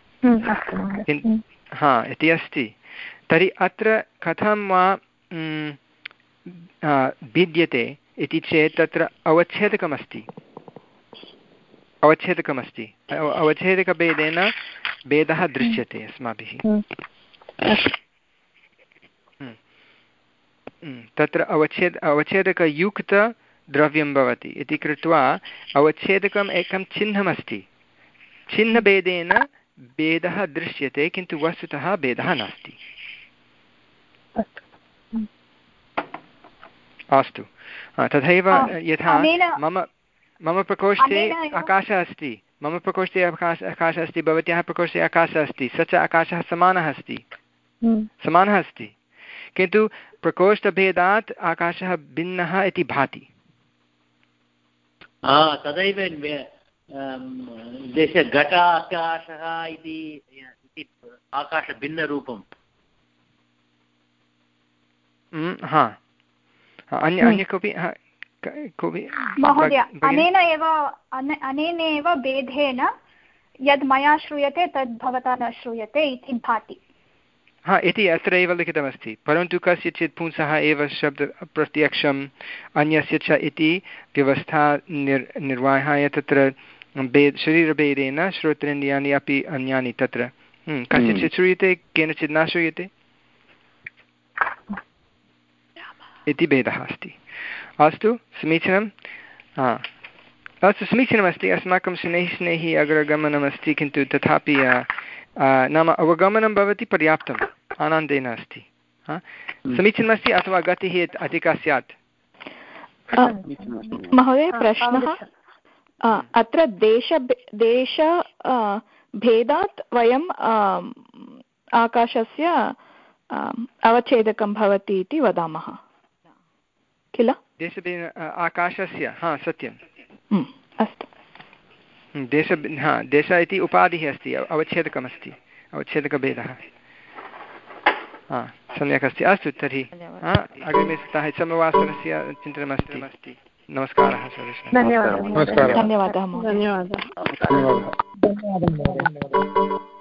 A: हा इति अस्ति। तर्हि अत्र कथं वा भिद्यते इति चेत् तत्र अवच्छेदकमस्ति, अवच्छेदकमस्ति अवच्छेदकभेदेन भेदः दृश्यते अस्माभिः। तत्र अवच्छेद अवच्छेदकयुक्तद्रव्यं भवति इति कृत्वा अवच्छेदकम् एकं चिह्नमस्ति, चिह्नभेदेन भेदः दृश्यते, किन्तु वस्तुतः भेदः नास्ति। अस्तु, तथैव यथा मम मम प्रकोष्ठे आकाशः अस्ति, मम प्रकोष्ठे आकाश आकाशः अस्ति, भवत्याः प्रकोष्ठे आकाशः अस्ति, स च आकाशः समानः अस्ति, समानः अस्ति, किन्तु प्रकोष्ठभेदात् आकाशः भिन्नः इति भाति।
K: तदैव घट आकाशः इति आकाशभिन्नरूपं।
A: हा, अन्य अन्य कोऽपि
B: महोदय, अनेन एव अनेन एव भेदेन यद् मया श्रूयते तद् भवता न श्रूयते इति भाति।
A: हा, इति अत्र एव लिखितमस्ति, परन्तु कस्यचित् पुंसः एव शब्दप्रत्यक्षम् अन्यस्य च इति व्यवस्था निर् निर्वाहाय तत्र भेद शरीरभेदेन श्रोत्रेन्द्रियाणि अपि अन्यानि तत्र कस्यचित् श्रूयते, केनचित् न श्रूयते इति भेदः अस्ति। अस्तु, समीचीनं। हा, अस्तु, समीचीनमस्ति। अस्माकं शनैः शनैः अग्रगमनमस्ति, किन्तु तथापि नाम अवगमनं भवति, पर्याप्तम्, आनन्देन अस्ति। हा, समीचीनमस्ति। अथवा गतिः अधिका स्यात्?
J: महोदय, प्रश्नः अत्र देश देश भेदात् वयं आकाशस्य अवच्छेदकं भवति इति वदामः किल?
A: देशभेद आकाशस्य, हा सत्यम्।
J: अस्तु,
A: देश हा देश इति उपाधिः अस्ति, अवच्छेदकमस्ति, अवच्छेदकभेदः। हा, सम्यक् अस्ति। अस्तु, तर्हि हा अग्रिमे सप्ताहे समवासरस्य चिन्तनमस्ति। नमस्कारः सर्वेषां।
J: धन्यवादः।
I: धन्यवादः।
J: धन्यवादः।